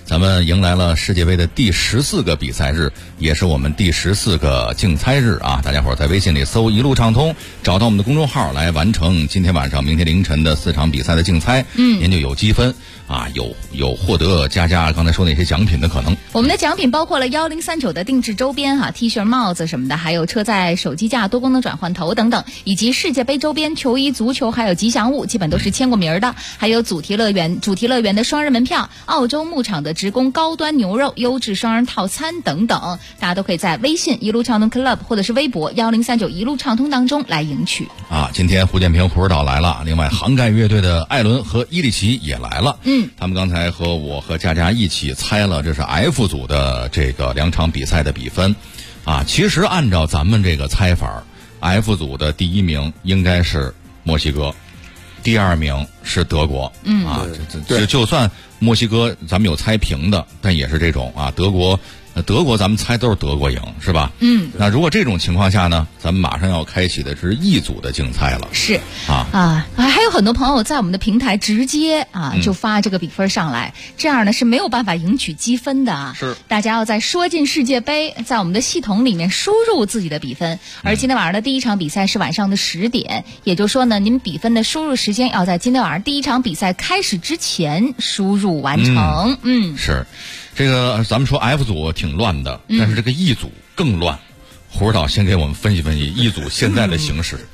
咱们迎来了世界杯的第14个比赛日，也是我们第14个竞猜日啊！大家伙在微信里搜“一路畅通”，找到我们的公众号来完成今天晚上、明天凌晨的4场比赛的竞猜。您就有积分啊，有获得佳刚才说那些奖品的可能。 我们的奖品包括了1039的定制周边T 恤、帽子什么的，还有车载手机架、多功能转换头等等，以及世界杯周边、球衣、足球还有吉祥物，基本都是签过名的。还有主题乐园的双人门票、澳洲牧场的职工高端牛肉、优质双人套餐等等，大家都可以在微信一路畅通 Club 或者是微博1039一路畅通当中来赢取。 今天胡建平、胡指导来了，另外杭盖乐队的艾伦和伊里奇也来了。他们刚才和我和佳一起猜了，这是 F 组的这个2场比赛的比分。其实按照咱们这个猜法 ，F 组的第1名应该是墨西哥，第2名是德国。就算墨西哥咱们有猜平的，但也是这种德国咱们猜都是德国赢，是吧？那如果这种情况下呢，咱们马上要开启的是 E 组的竞猜了。 是还有很多朋友在我们的平台直接就发这个比分上来，这样呢是没有办法赢取积分的是， 大家要在说进世界杯，在我们的系统里面输入自己的比分。而今天晚上的第1场比赛是晚上的10点，也就是说呢，您比分的输入时间要在今天晚上第1场比赛开始之前输入完成。 是。这个咱们说 F 组挺乱的，但是这个 E 组更乱。胡指导先给我们分析分析 E 组现在的形势。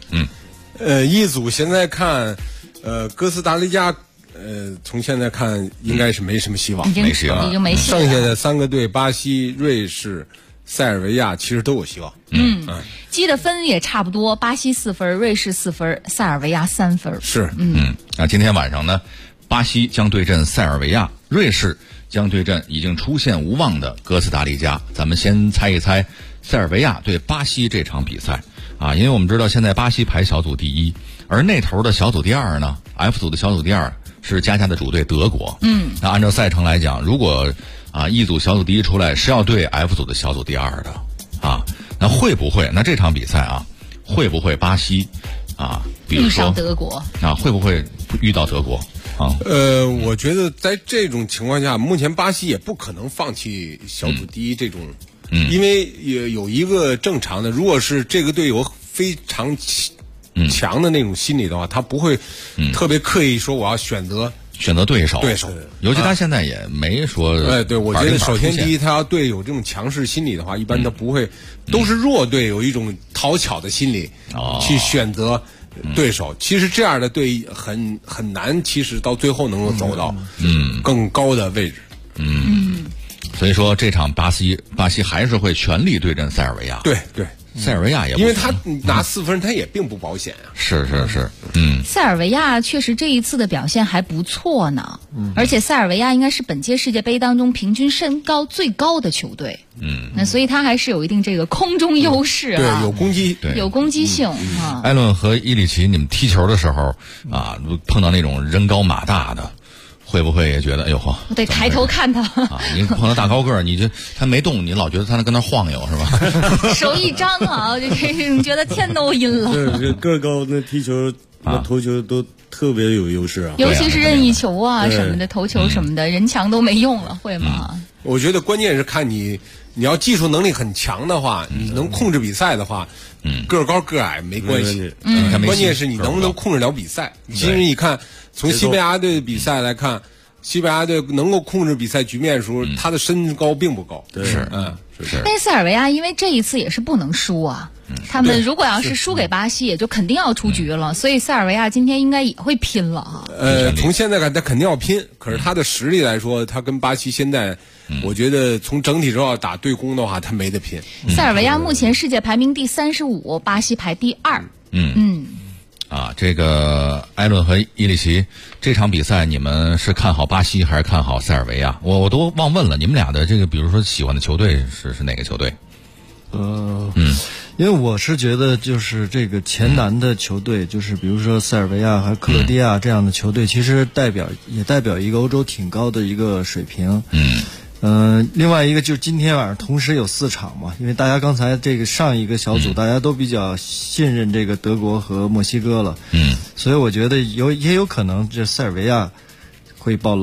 E 组现在看，哥斯达黎加，从现在看应该是没什么希望， 已经没戏了。 剩下的3个队，巴西、瑞士、塞尔维亚，其实都有希望。 积的分也差不多，巴西4分，瑞士4分，塞尔维亚3分。 是。 那今天晚上呢，巴西将对阵塞尔维亚，瑞士将对阵已经出现无望的哥斯达黎加。咱们先猜一猜塞尔维亚对巴西这场比赛因为我们知道现在巴西排小组第1，而那头的小组第2呢 ，F 组的小组第2是佳的主队德国。那按照赛程来讲，如果E 组小组第1出来是要对 F 组的小组第2的那会不会这场比赛会不会巴西比如说遇上德国会不会遇到德国？ 我觉得在这种情况下，目前巴西也不可能放弃小组第1这种，因为也有一个正常的，如果是这个队有非常强的那种心理的话，他不会特别刻意说我要选择对手， 尤其他现在也没说。 对，我觉得首先第一，他要对有这种强势心理的话，一般他不会，都是弱队有一种讨巧的心理去选择对手。其实这样的队很难，其实到最后能够走到更高的位置。 所以说这场巴西还是会全力对阵塞尔维亚。 对。 塞尔维亚也因为他拿4分，他也并不保险啊。 是。 塞尔维亚确实这一次的表现还不错呢。而且塞尔维亚应该是本届世界杯当中平均身高最高的球队。那所以他还是有一定这个空中优势对，有攻击性艾伦和伊里奇，你们踢球的时候碰到那种人高马大的，会不会也觉得哎呦呵， 我得抬头看他你碰到大高个儿，他没动，你老觉得他跟那晃悠是吧？ 手一张就觉得天都阴了。 对，个儿高那踢球那头球都特别有优势尤其是任意球什么的，头球什么的，人墙都没用了，会吗？ 我觉得关键是看你要技术能力很强的话，你能控制比赛的话，个儿高个儿矮没关系。关键是你能不能控制了比赛。其实你看，从西班牙队的比赛来看，西班牙队能够控制比赛局面的时候，他的身高并不高。 是。 但是塞尔维亚因为这一次也是不能输他们如果要是输给巴西，也就肯定要出局了。所以塞尔维亚今天应该也会拼了从现在看，他肯定要拼。可是他的实力来说，他跟巴西现在，我觉得从整体上要打对攻的话，他没得拼。 塞尔维亚目前世界排名第35，巴西排第2。 这个艾伦和伊里奇这场比赛，你们是看好巴西还是看好塞尔维亚？我都忘问了，你们俩的这个，比如说喜欢的球队是哪个球队？ 因为我是觉得就是这个前南的球队，就是比如说塞尔维亚还有克罗地亚这样的球队，其实代表一个欧洲挺高的一个水平。另外一个就是今天晚上同时有4场嘛，因为大家刚才这个上一个小组大家都比较信任这个德国和墨西哥了，所以我觉得也有可能这塞尔维亚会爆冷。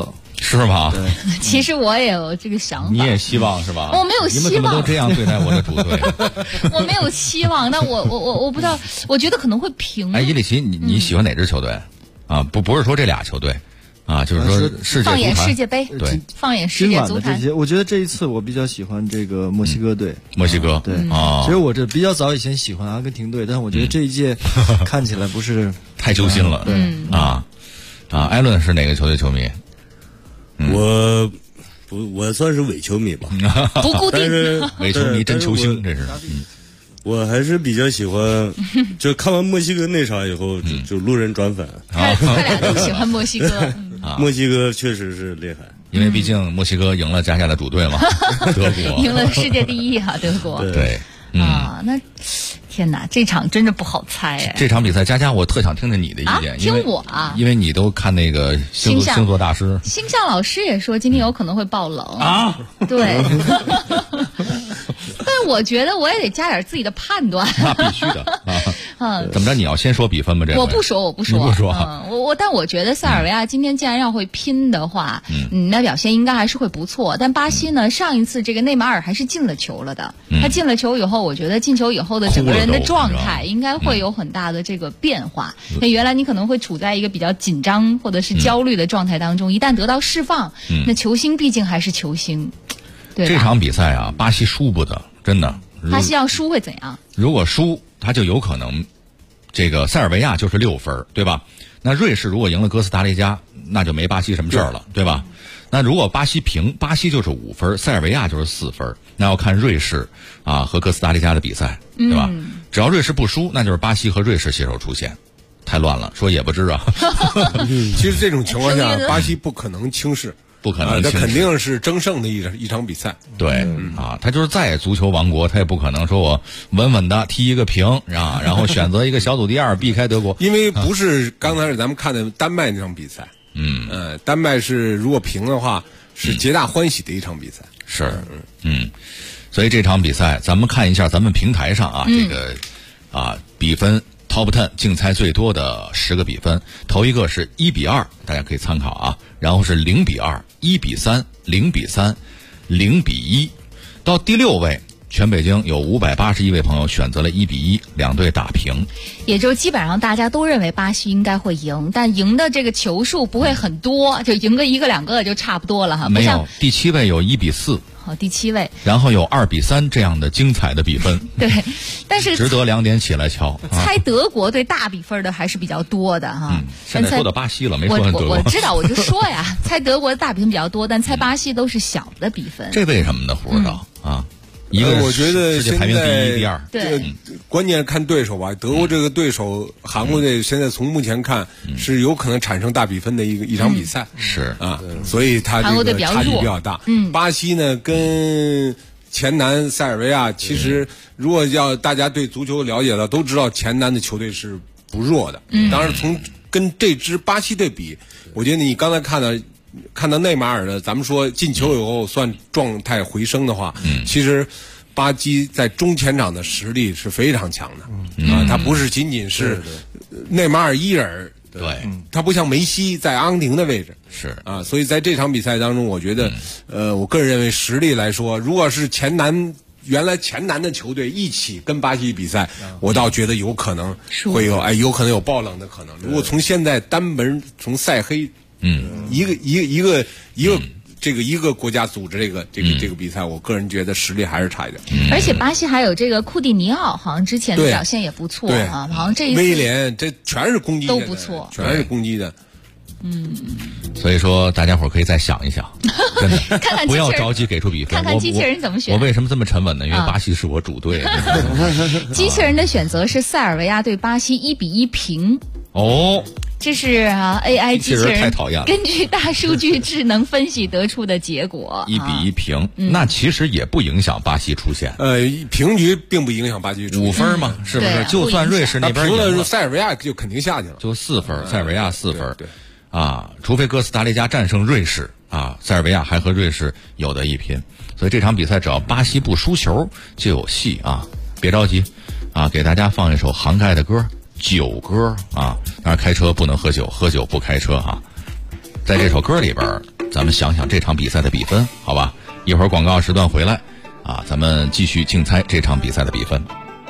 是吗？ 其实我也有这个想法。 你也希望是吧？ 我没有希望。 你们怎么都这样对待我的主队？ 我没有希望，但我不知道，我觉得可能会平。 伊里奇，你喜欢哪支球队？啊，不是说这俩球队。啊，就是说世界放眼世界杯， 对， 放眼世界足坛。 我觉得这一次我比较喜欢这个墨西哥队。 墨西哥， 对啊，其实我这比较早以前喜欢阿根廷队，但我觉得这一届看起来不是太揪心了。艾伦是哪个球队球迷？ 我算是伪球迷吧， 不固定。 伪球迷真球星，这是。 我还是比较喜欢，就看完墨西哥那场以后，就路人转粉。 他俩都喜欢墨西哥。 墨西哥确实是厉害， 因为毕竟墨西哥赢了佳佳的主队嘛，德国赢了世界第一德国。 对， 那天哪，这场真的不好猜哎。 这场比赛，佳佳，我特想听听你的意见， 听我因为你都看那个星座大师， 星象老师也说今天有可能会爆冷啊， 对。但我觉得我也得加点自己的判断。 那必须的怎么着？你要先说比分吗？这我不说。但我觉得塞尔维亚今天既然要会拼的话，那表现应该还是会不错。但巴西呢，上一次这个内马尔还是进了球了的。他进了球以后，我觉得进球以后的整个人的状态应该会有很大的这个变化。那原来你可能会处在一个比较紧张或者是焦虑的状态当中，一旦得到释放，那球星毕竟还是球星。对， 这场比赛啊，巴西输不得，真的。 巴西要输会怎样？ 如果输，他就有可能，这个塞尔维亚就是6分，对吧？那瑞士如果赢了哥斯达黎加，那就没巴西什么事儿了，对吧？那如果巴西平，巴西就是5分，塞尔维亚就是4分，那要看瑞士和哥斯达黎加的比赛，对吧？只要瑞士不输，那就是巴西和瑞士携手出线。太乱了，说也不知啊。 其实这种情况下，巴西不可能轻视。 不可能， 那肯定是争胜的一场比赛。 对他就是在足球王国，他也不可能说我稳稳的踢一个平然后选择一个小组第2，避开德国。 因为不是刚才咱们看的丹麦那场比赛，丹麦是如果平的话，是皆大欢喜的一场比赛。 是，所以这场比赛咱们看一下咱们平台上这个比分。Top 10竞猜最多的10个比分，头一个是1比2，大家可以参考然后是0比2、1比3、0比3、0比1，到第6位，全北京有581位朋友选择了1比1，两队打平。 也就基本上大家都认为巴西应该会赢，但赢的这个球数不会很多，就赢个1个2个就差不多了哈。 没有，第7位有1比4。 好，第7位， 然后有2比3这样的精彩的比分。 对，但是值得2点起来瞧。 猜德国对大比分的还是比较多的哈。 现在说到巴西了，没说德国。 我知道，我就说呀，猜德国的大比分比较多，但猜巴西都是小的比分。 这为什么呢？不知道一个我觉得世界排名第1、第2， 对， 关键是看对手吧。德国这个对手，韩国队现在从目前看是有可能产生大比分的一场比赛， 是所以他这个差距比较大。巴西呢跟前南塞尔维亚，其实如果要大家对足球了解的都知道，前南的球队是不弱的。当然从跟这支巴西队比，我觉得你刚才看到内马尔的，咱们说进球以后算状态回升的话，其实巴西在中前场的实力是非常强的他不是仅仅是内马尔一人， 对， 他不像梅西在阿根廷的位置， 是所以在这场比赛当中，我觉得我个人认为实力来说，如果是原来前南的球队一起跟巴西比赛，我倒觉得有可能会有可能有爆冷的可能。如果从现在单门从赛黑一个国家组织这个比赛，我个人觉得实力还是差一点。 而且巴西还有这个库蒂尼奥，好像之前的表现也不错好像这一次威廉这全是攻击的都不错， 全是攻击的。 所以说大家伙可以再想一想，真的看看不要着急给出比分。 看看机器人怎么选。 我为什么这么沉稳呢？因为巴西是我主队。 机器人的选择是塞尔维亚对巴西1比1平。这是AI 机器人太讨厌了， 根据大数据智能分析得出的结果。 1比1平，那其实也不影响巴西出线。 平局并不影响巴西出线 ，5分嘛，是不是？就算瑞士那边平了，塞尔维亚就肯定下去了， 就4分，塞尔维亚4分。对，除非哥斯达黎加战胜瑞士塞尔维亚还和瑞士有得一拼。所以这场比赛只要巴西不输球就有戏别着急给大家放一首杭盖的歌。酒歌当然开车不能喝酒，喝酒不开车在这首歌里边， 咱们想想这场比赛的比分，好吧？一会儿广告时段回来啊，咱们继续竞猜这场比赛的比分。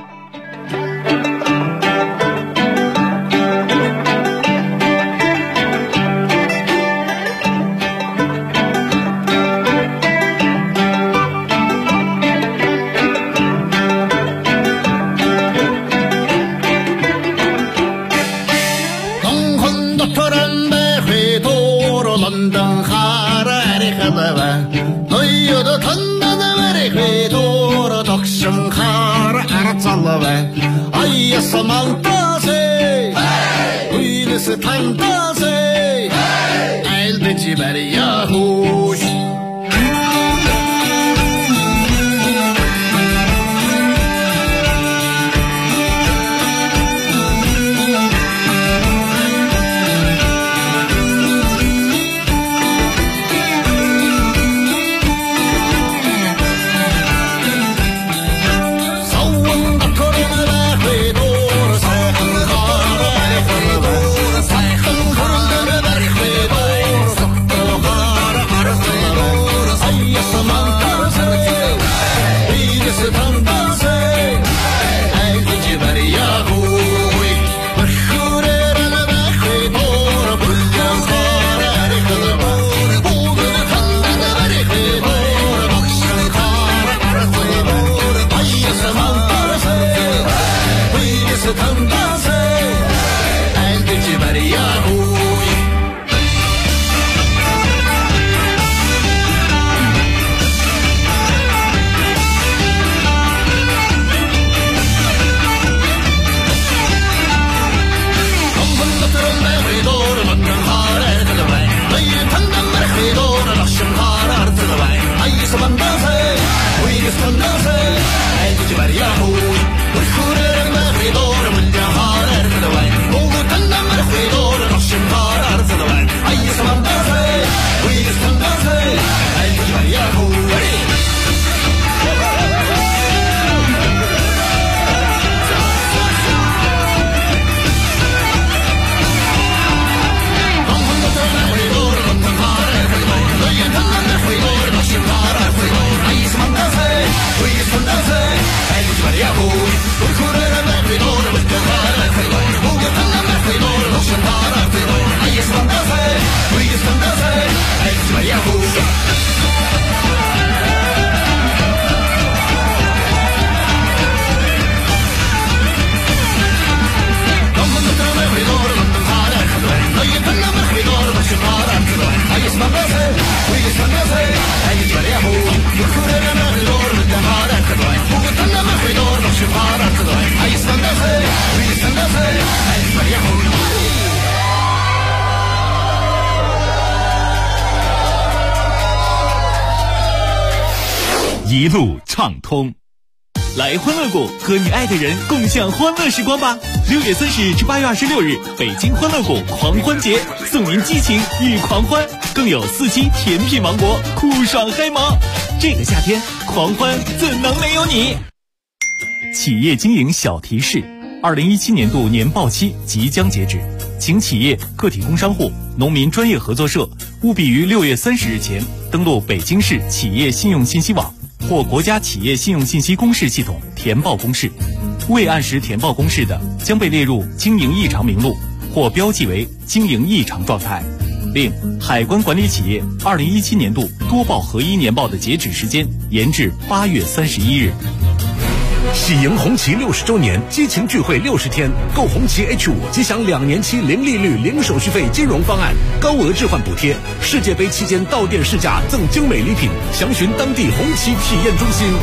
一路畅通，来欢乐谷和你爱的人共享欢乐时光吧！6月30日至8月26日，北京欢乐谷狂欢节，送您激情与狂欢，更有4期甜品王国，酷爽嗨萌。这个夏天，狂欢怎能没有你？企业经营小提示：2017年度年报期即将截止，请企业、个体工商户、农民专业合作社务必于6月30日前登录北京市企业信用信息网或国家企业信用信息公示系统填报公示，未按时填报公示的将被列入经营异常名录或标记为经营异常状态。另，海关管理企业2017年度多报合一年报的截止时间延至8月31日。 喜迎红旗60周年激情聚会60天，购红旗 H5 即享2年期零利率、零手续费金融方案，高额置换补贴，世界杯期间到店试驾赠精美礼品，详询当地红旗体验中心。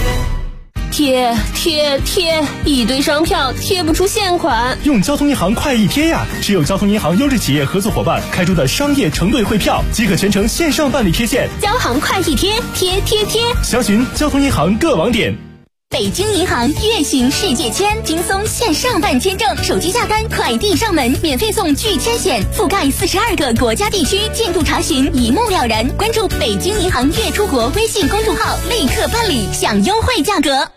贴，一堆商票贴不出现款。 用交通银行快易贴呀！持有交通银行优质企业合作伙伴开出的商业承兑汇票，即可全程线上办理贴现。 交行快易贴，贴。 详询交通银行各网点。 北京银行月行世界签，轻松线上办签证，手机下单，快递上门，免费送拒签险，覆盖42个国家地区，进度查询一目了然。关注北京银行月出国微信公众号，立刻办理，享优惠价格。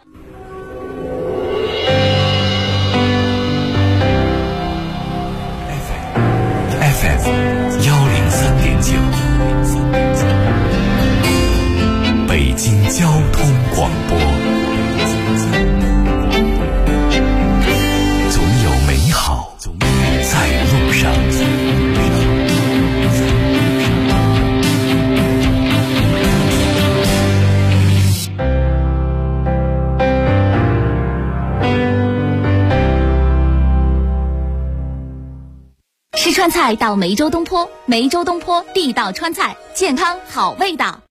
FM 103.9。 川菜到梅州东坡，梅州东坡地道川菜，健康好味道。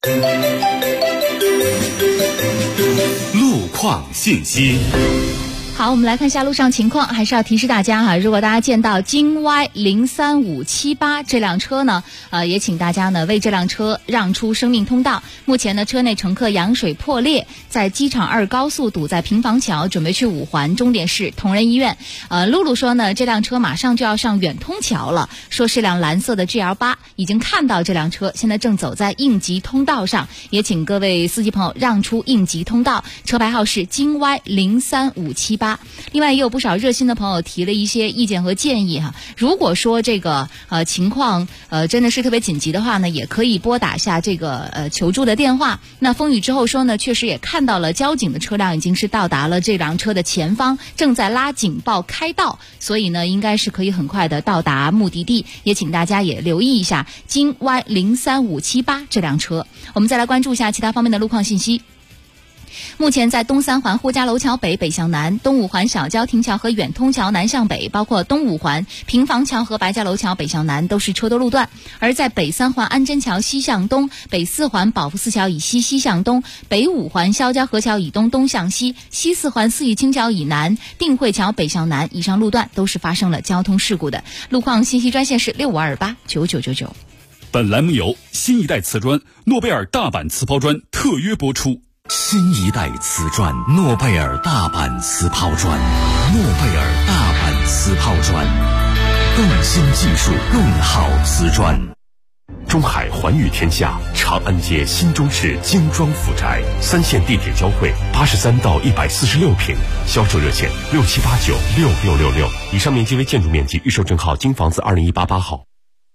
路况信息。 好，我们来看一下路上情况，还是要提示大家哈，如果大家见到京 Y03578这辆车呢，也请大家呢为这辆车让出生命通道。目前呢，车内乘客羊水破裂，在机场2高速堵在平房桥，准备去5环，终点是同仁医院。露露说呢，这辆车马上就要上远通桥了，说是辆蓝色的 GL8，已经看到这辆车，现在正走在应急通道上，也请各位司机朋友让出应急通道。车牌号是京 Y03578。另外也有不少热心的朋友提了一些意见和建议哈。如果说这个情况真的是特别紧急的话呢，也可以拨打下这个求助的电话。那风雨之后说呢，确实也看到了交警的车辆已经是到达了这辆车的前方，正在拉警报开道，所以呢应该是可以很快的到达目的地。也请大家也留意一下京 Y03578这辆车。我们再来关注一下其他方面的路况信息。目前在东3环呼家楼桥北北向南、东5环小郊亭桥和远通桥南向北，包括东5环平房桥和白家楼桥北向南都是车多路段。而在北3环安贞桥西向东、北4环宝福寺桥以西西向东、北5环肖家河桥以东东向西、西4环四义清桥以南、定慧桥北向南，以上路段都是发生了交通事故的。路况信息专线是65289999。 本栏目由新一代瓷砖诺贝尔大阪瓷抛砖特约播出。 新一代瓷砖，诺贝尔大阪瓷抛砖，诺贝尔大阪瓷抛砖，更新技术，更好瓷砖。 中海环宇天下长安街新中式精装府宅，3线地铁交汇，83到146平，销售热线67896666。以上面积为建筑面积，预售证号京房子20188号。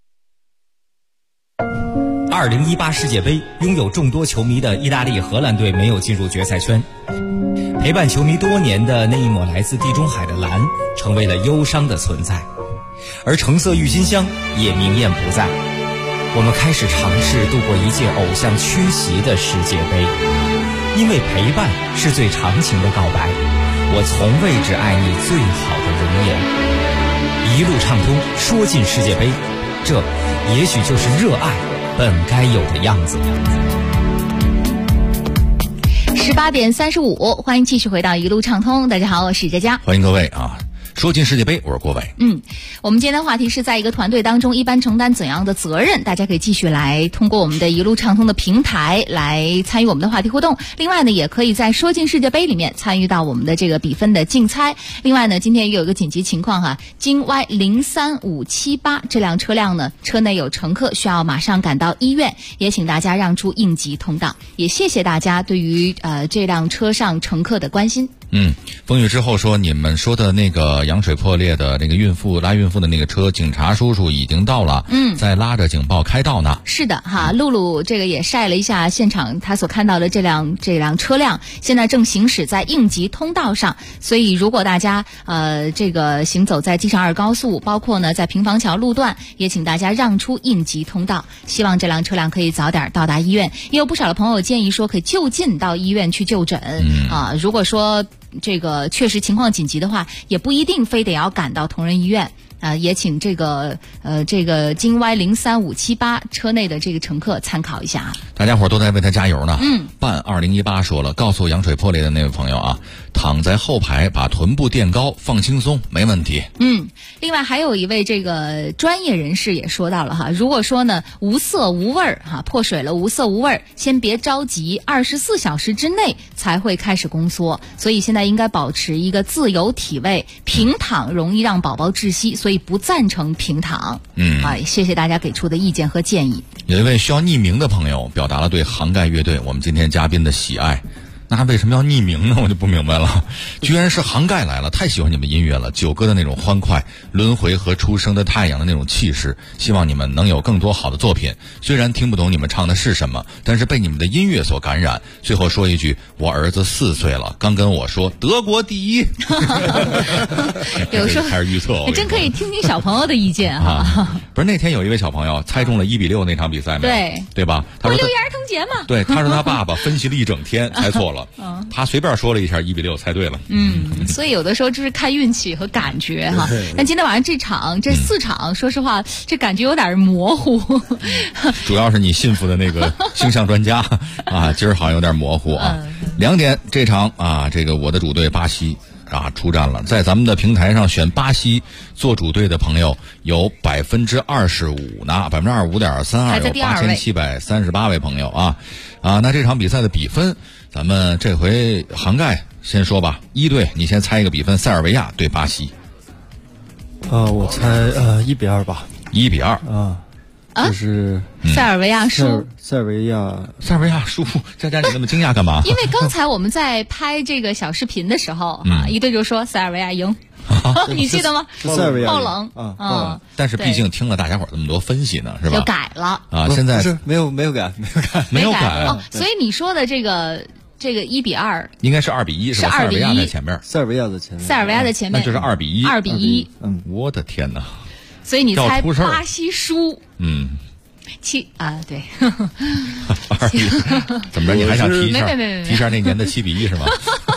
2018世界杯，拥有众多球迷的意大利、荷兰队没有进入决赛圈。陪伴球迷多年的那一抹来自地中海的蓝，成为了忧伤的存在。而橙色郁金香也明艳不在。我们开始尝试度过一届偶像缺席的世界杯，因为陪伴是最长情的告白。我从未只爱你最好的容颜。一路畅通，说进世界杯，这也许就是热爱本该有的样子。 18点35，欢迎继续回到一路畅通。大家好，我是佳佳， 欢迎各位啊！说进世界杯，我是郭伟。 我们今天的话题是在一个团队当中一般承担怎样的责任？大家可以继续来通过我们的一路畅通的平台来参与我们的话题互动。另外呢，也可以在说进世界杯里面参与到我们的这个比分的竞猜。另外呢，今天也有一个紧急情况哈，京 Y03578这辆车辆呢，车内有乘客需要马上赶到医院，也请大家让出应急通道。也谢谢大家对于这辆车上乘客的关心。 风雨之后说，你们说的那个羊水破裂的那个拉孕妇的那个车，警察叔叔已经到了，在拉着警报开道呢。 是的哈，露露这个也晒了一下现场他所看到的这辆车辆，现在正行驶在应急通道上，所以如果大家这个行走在机场2高速，包括呢在平房桥路段，也请大家让出应急通道，希望这辆车辆可以早点到达医院。也有不少的朋友建议说可以就近到医院去就诊如果说这个确实情况紧急的话，也不一定非得要赶到同仁医院。也请这个京 Y03578车内的这个乘客参考一下啊。 大家伙都在为他加油呢。办2018说了，告诉羊水破裂的那位朋友啊，躺在后排把臀部垫高，放轻松，没问题。 另外还有一位这个专业人士也说到了哈，如果说呢无色无味破水了无色无味，先别着急，24小时之内才会开始宫缩，所以现在应该保持一个自由体位，平躺容易让宝宝窒息，所以不赞成平躺。谢谢大家给出的意见和建议。 有一位需要匿名的朋友表达了对杭盖乐队我们今天嘉宾的喜爱。那为什么要匿名呢？我就不明白了。居然是杭盖来了，太喜欢你们音乐了，九歌的那种欢快，轮回和出生的太阳的那种气势，希望你们能有更多好的作品。虽然听不懂你们唱的是什么，但是被你们的音乐所感染。最后说一句，我儿子4岁了，刚跟我说德国第一。 有时候开始预测， 真可以听听小朋友的意见不是那天有一位小朋友猜中了1-6那场比赛没有？对吧？他说 6一儿童节嘛。 对，他说他爸爸分析了一整天，猜错了。 了。他随便说了一下1-6，猜对了。 所以有的时候就是看运气和感觉哈。但今天晚上这4场，说实话，这感觉有点模糊。 主要是你信服的那个星象专家啊，今儿好像有点模糊啊。2点这场啊，这个我的主队巴西啊出战了。在咱们的平台上选巴西做主队的朋友有25%呢，25.32%，有8738位朋友啊。那这场比赛的比分，咱们这回涵盖先说吧。1队，你先猜一个比分，塞尔维亚对巴西。 我猜1-2吧。 1-2 啊。就是塞尔维亚输， 塞尔维亚输，佳佳你那么惊讶干嘛？ 因为刚才我们在拍这个小视频的时候一队就说塞尔维亚赢，你记得吗？ 塞尔维亚爆冷但是毕竟听了大家伙这么多分析呢，是吧？ 就改了啊！现在是没有改哦。所以你说的这个1-2 应该是2-1，是吧？塞尔维亚在前面， 塞尔维亚的前面， 那就是2-1。 2-1， 我的天哪！ 所以你猜巴西输对 2-1，怎么着？你还想提一下？提一下那年的7-1是吗？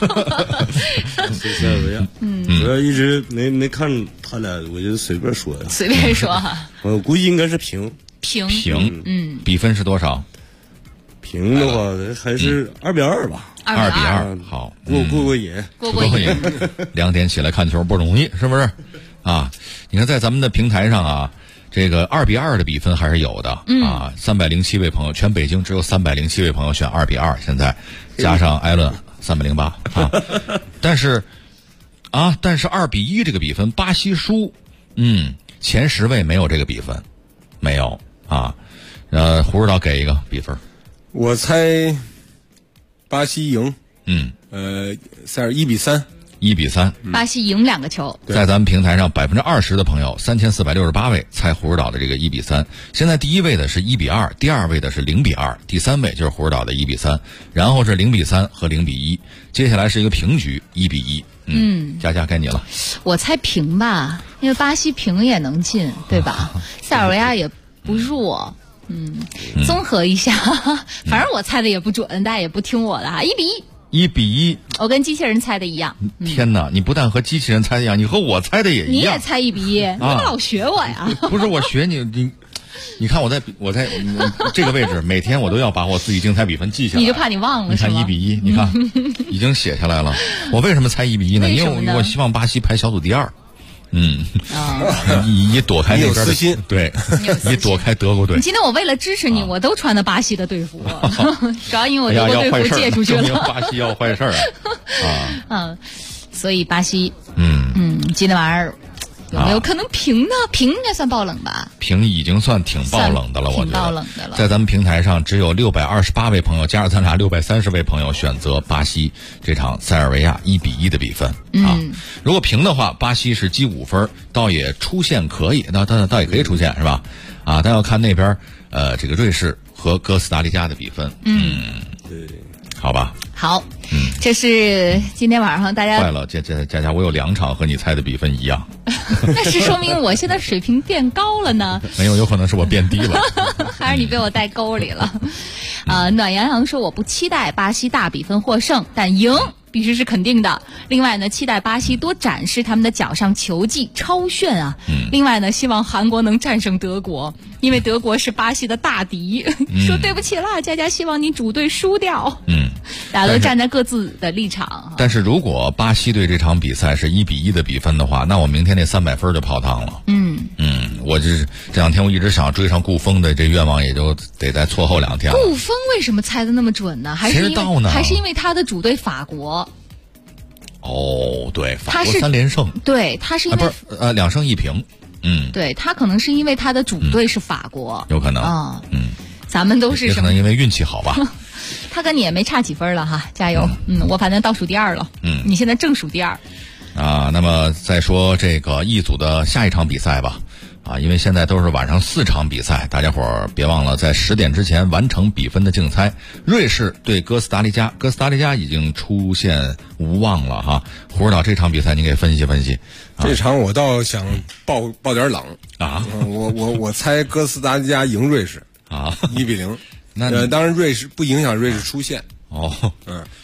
塞尔维亚，我一直没看他俩，我就随便说呀。 随便说哈。 我估计应该是平。 比分是多少？ 平的话还是2-2吧。 2-2，好， 过瘾。 2点起来看球不容易，是不是？啊，你看在咱们的平台上啊，这个2-2的比分还是有的啊。307位朋友，全北京只有307位朋友选2-2，现在加上艾伦308啊。但是2-1这个比分，巴西输，前10位没有这个比分，没有啊。胡指导给一个比分， 我猜巴西赢。塞尔1-3。 1-3， 巴西赢2个球。 在咱们平台上20%的朋友，3468位猜胡指导的这个1-3。现在第1位的是1-2，第2位的是0-2，第3位就是胡指导的1-3，然后是0-3和0-1，接下来是一个平局1-1。佳佳该你了。 我猜平吧，因为巴西平也能进，对吧？塞尔维亚也不弱。综合一下，反正我猜的也不准，大家也不听我的哈。 1-1， 我跟机器人猜的一样。 天哪，你不但和机器人猜的一样，你和我猜的也一样。 你也猜1-1，你老学我呀？ 不是我学你看我在这个位置，每天我都要把我自己竞猜比分记下来。 你就怕你忘了？ 你看1-1，你看已经写下来了。我为什么猜1-1呢？因为我希望巴西排小组第2。以躲开那边的私心， 对，以躲开德国队。 今天我为了支持你，我都穿的巴西的队服，主要因为我德国队服借出去了。 证明巴西要坏事啊！所以巴西，今天晚上有没有可能平呢？平应该算爆冷吧？ 平已经算挺爆冷的了，我觉得。 挺爆冷的了。 在咱们平台上，只有628位朋友，加上咱俩630位朋友选择巴西这场塞尔维亚1-1的比分啊。如果平的话，巴西是积5分，倒也出线可以，倒也可以出线是吧？啊，但要看那边这个瑞士和哥斯达黎加的比分。 对， 好吧。 好，这是今天晚上大家坏了，佳，我有2场和你猜的比分一样， 那是说明我现在水平变高了呢。 没有可能是我变低了， 还是你被我带沟里了。暖洋洋说我不期待巴西大比分获胜，但赢必须是肯定的。另外呢，期待巴西多展示他们的脚上球技，超炫啊！另外呢，希望韩国能战胜德国，因为德国是巴西的大敌。说对不起啦，佳佳希望你主队输掉。大家都站在各自的立场。 但是如果巴西队这场比赛是1-1的比分的话，那我明天那300分就泡汤了。我这2天我一直想追上顾锋的这愿望，也就得再错后2天了。 顾锋为什么猜的那么准呢？还是因为他的主队法国？ 对，法国3连胜。 对，他是因为 2胜1平。 对，他可能是因为他的主队是法国， 有可能。 咱们都是也可能因为运气好吧。 他跟你也没差几分了哈，加油。我反正倒数第2了。你现在正数第2。 那么再说这个E组的下一场比赛吧。因为现在都是晚上4场比赛，大家伙儿别忘了在10点之前完成比分的竞猜。瑞士对哥斯达黎加，哥斯达黎加已经出现无望了哈。胡指导这场比赛你给分析分析。 这场我倒想爆点冷啊！ 我猜哥斯达黎加赢瑞士1-0。那当然瑞士不影响瑞士出线。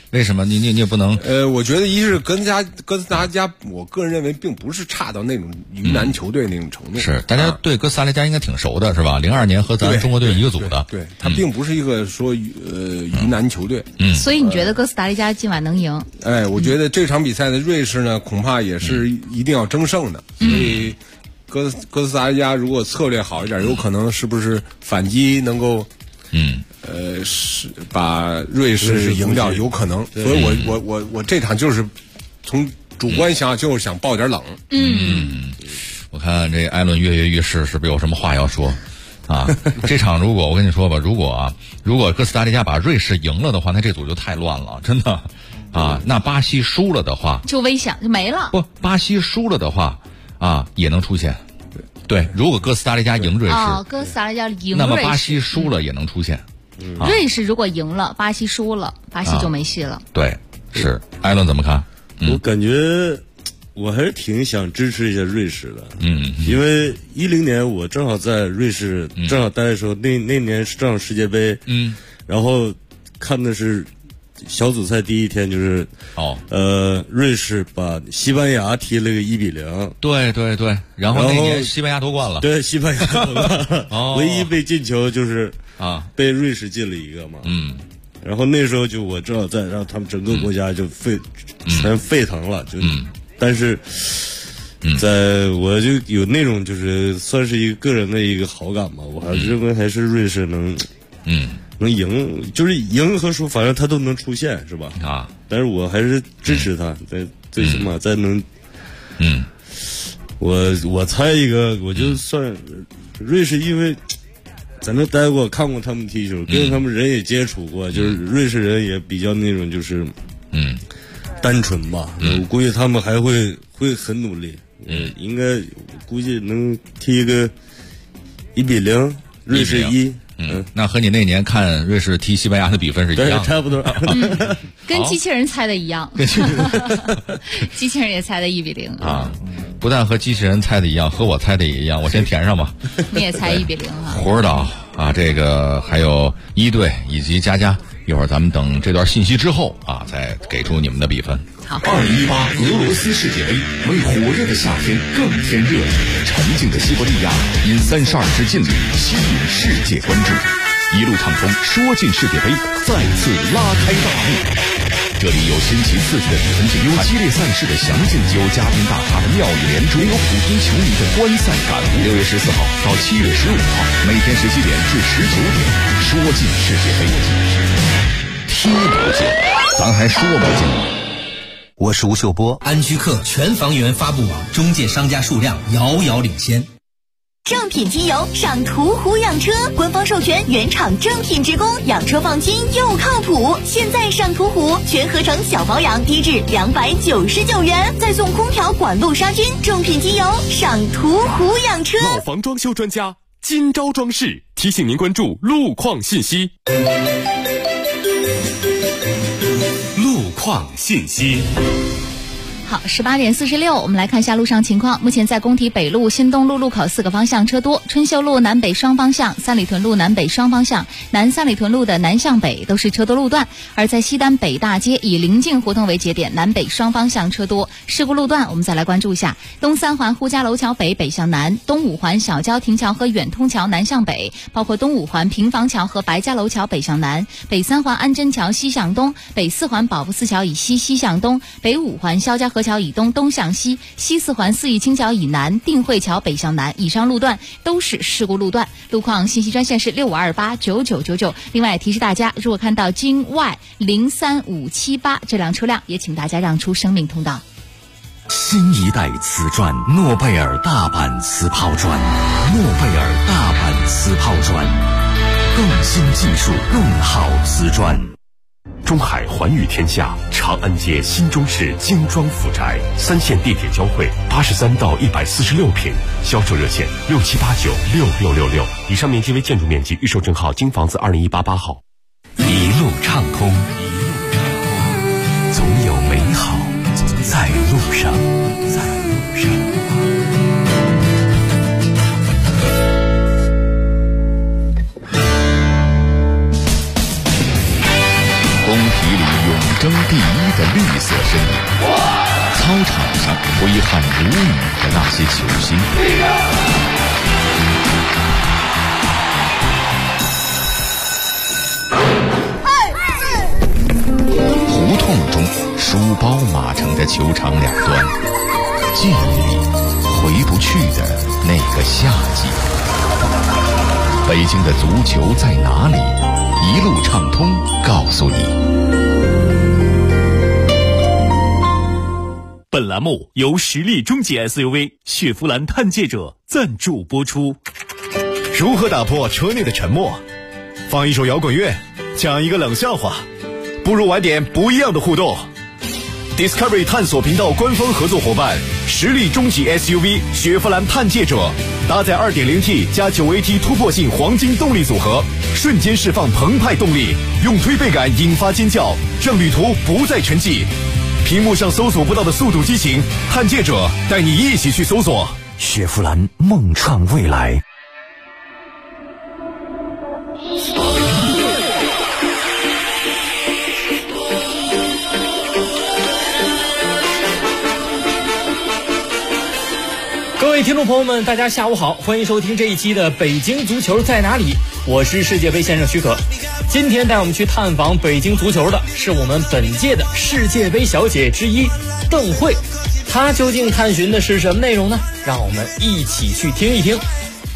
为什么？你也不能？ 我觉得一是哥斯达黎加，我个人认为并不是差到那种鱼腩球队那种程度。 是，大家对哥斯达黎加应该挺熟的，是吧？02年和咱中国队一个组的。 对，他并不是一个说鱼腩球队。 所以你觉得哥斯达黎加今晚能赢？ 我觉得这场比赛的瑞士呢，恐怕也是一定要争胜的。所以哥斯达黎加如果策略好一点，有可能是不是反击能够是把瑞士赢掉，有可能。所以我这场就是从主观就是想爆点冷。 我看这艾伦跃跃欲试，是不是有什么话要说啊？这场如果我跟你说吧，如果哥斯达黎加把瑞士赢了的话，那这组就太乱了，真的啊。那巴西输了的话， 就危险，就没了。 不，巴西输了的话啊，也能出现。对，如果哥斯达黎加赢瑞士， 哥斯达黎加赢瑞士， 那么巴西输了也能出现。 瑞士如果赢了，巴西输了，巴西就没戏了。 对，是艾伦怎么看？ 我感觉我还是挺想支持一下瑞士的。因为10年我正好在瑞士正好待的时候，那年是正好世界杯。然后看的是小组赛第一天，就是瑞士把西班牙踢了个1-0。 对，然后那年西班牙夺冠了。 对，西班牙夺冠，唯一被进球就是被瑞士进了一个嘛。然后那时候就我正好在，然后他们整个国家就全沸腾了，但是我就有那种就是算是一个个人的一个好感吧，我还认为还是瑞士能赢，就是赢和输，反正他都能出现，是吧？但是我还是支持他，最起码再能，我猜一个，我就算瑞士，因为在那待过，看过他们踢球，跟他们人也接触过，就是瑞士人也比较那种就是单纯吧。我估计他们还会很努力，应该估计能踢一个1-0，瑞士1。 那和你那年看瑞士踢西班牙的比分是一样的， 差不多。 跟机器人猜的一样，机器人也猜的1-0 啊。不但和机器人猜的一样，和我猜的也一样。我先填上吧。 你也猜1-0啊？ 胡指导啊，这个还有一队以及佳佳，一会儿咱们等这段信息之后啊，再给出你们的比分。 好。 2018俄罗斯世界杯为火热的夏天更添热情，沉静的西伯利亚因32支劲旅吸引世界关注，一路畅通，说进世界杯再次拉开大幕。这里有新奇刺激的比分精彩，有激烈赛事的详尽，有嘉宾大咖的妙语连珠，也有普通球迷的观赛感悟。6月14号到7月15号，每天17点至19点，说进世界杯，踢不进，咱还说不进。 我是吴秀波，安居客全房源发布网中介商家数量遥遥领先。 正品机油上途虎养车，官方授权原厂正品职工，养车放心又靠谱。现在上途虎全合成小保养低至299元，再送空调管路杀菌。正品机油上途虎养车。 老房装修专家金招装饰提醒您关注路况信息。路况信息。 好，18点46，我们来看一下路上情况。目前在工体北路、新东路路口4个方向车多，春秀路南北双方向、三里屯路南北双方向、南三里屯路的南向北都是车多路段。而在西单北大街以临近胡同为节点，南北双方向车多。事故路段我们再来关注一下：东三环呼家楼桥北北向南，东五环小郊亭桥和远通桥南向北，包括东五环平房桥和白家楼桥北向南，北三环安贞桥西向东，北四环保福寺桥以西西向东，北五环肖家河桥以东东向西，西四环四义清桥以南，定慧桥北向南。以上路段都是事故路段。路况信息专线是65289999。另外提示大家，如果看到京 Y03578这辆车辆，也请大家让出生命通道。 新一代瓷砖，诺贝尔大阪瓷抛砖，诺贝尔大阪瓷抛砖，更新技术，更好瓷砖。 中海环宇天下长安街新中式精装府宅，3线地铁交汇，83到146平，销售热线67896666。以上面积为建筑面积，预售证号京房子20188号。 一路畅通，总有美好在路上， 工体里永争如你的那些球星。胡同中书包马城的球场两端，记忆里回不去的那个夏季。北京的足球在哪里？一路畅通告诉你。 本栏目由实力中级 SUV 雪佛兰探界者赞助播出。 如何打破车内的沉默？放一首摇滚乐，讲一个冷笑话，不如玩点不一样的互动。Discovery 探索频道官方合作伙伴，实力中级 SUV 雪佛兰探界者，搭载 2.0T 加 9AT 突破性黄金动力组合，瞬间释放澎湃动力，用推背感引发尖叫，让旅途不再沉寂。屏幕上搜索不到的速度激情，探界者带你一起去搜索。 雪佛兰梦创未来。 各位听众朋友们，大家下午好，欢迎收听这一期的北京足球在哪里，我是世界杯先生许可。今天带我们去探访北京足球的是我们本届的世界杯小姐之一邓慧，她究竟探寻的是什么内容呢？让我们一起去听一听。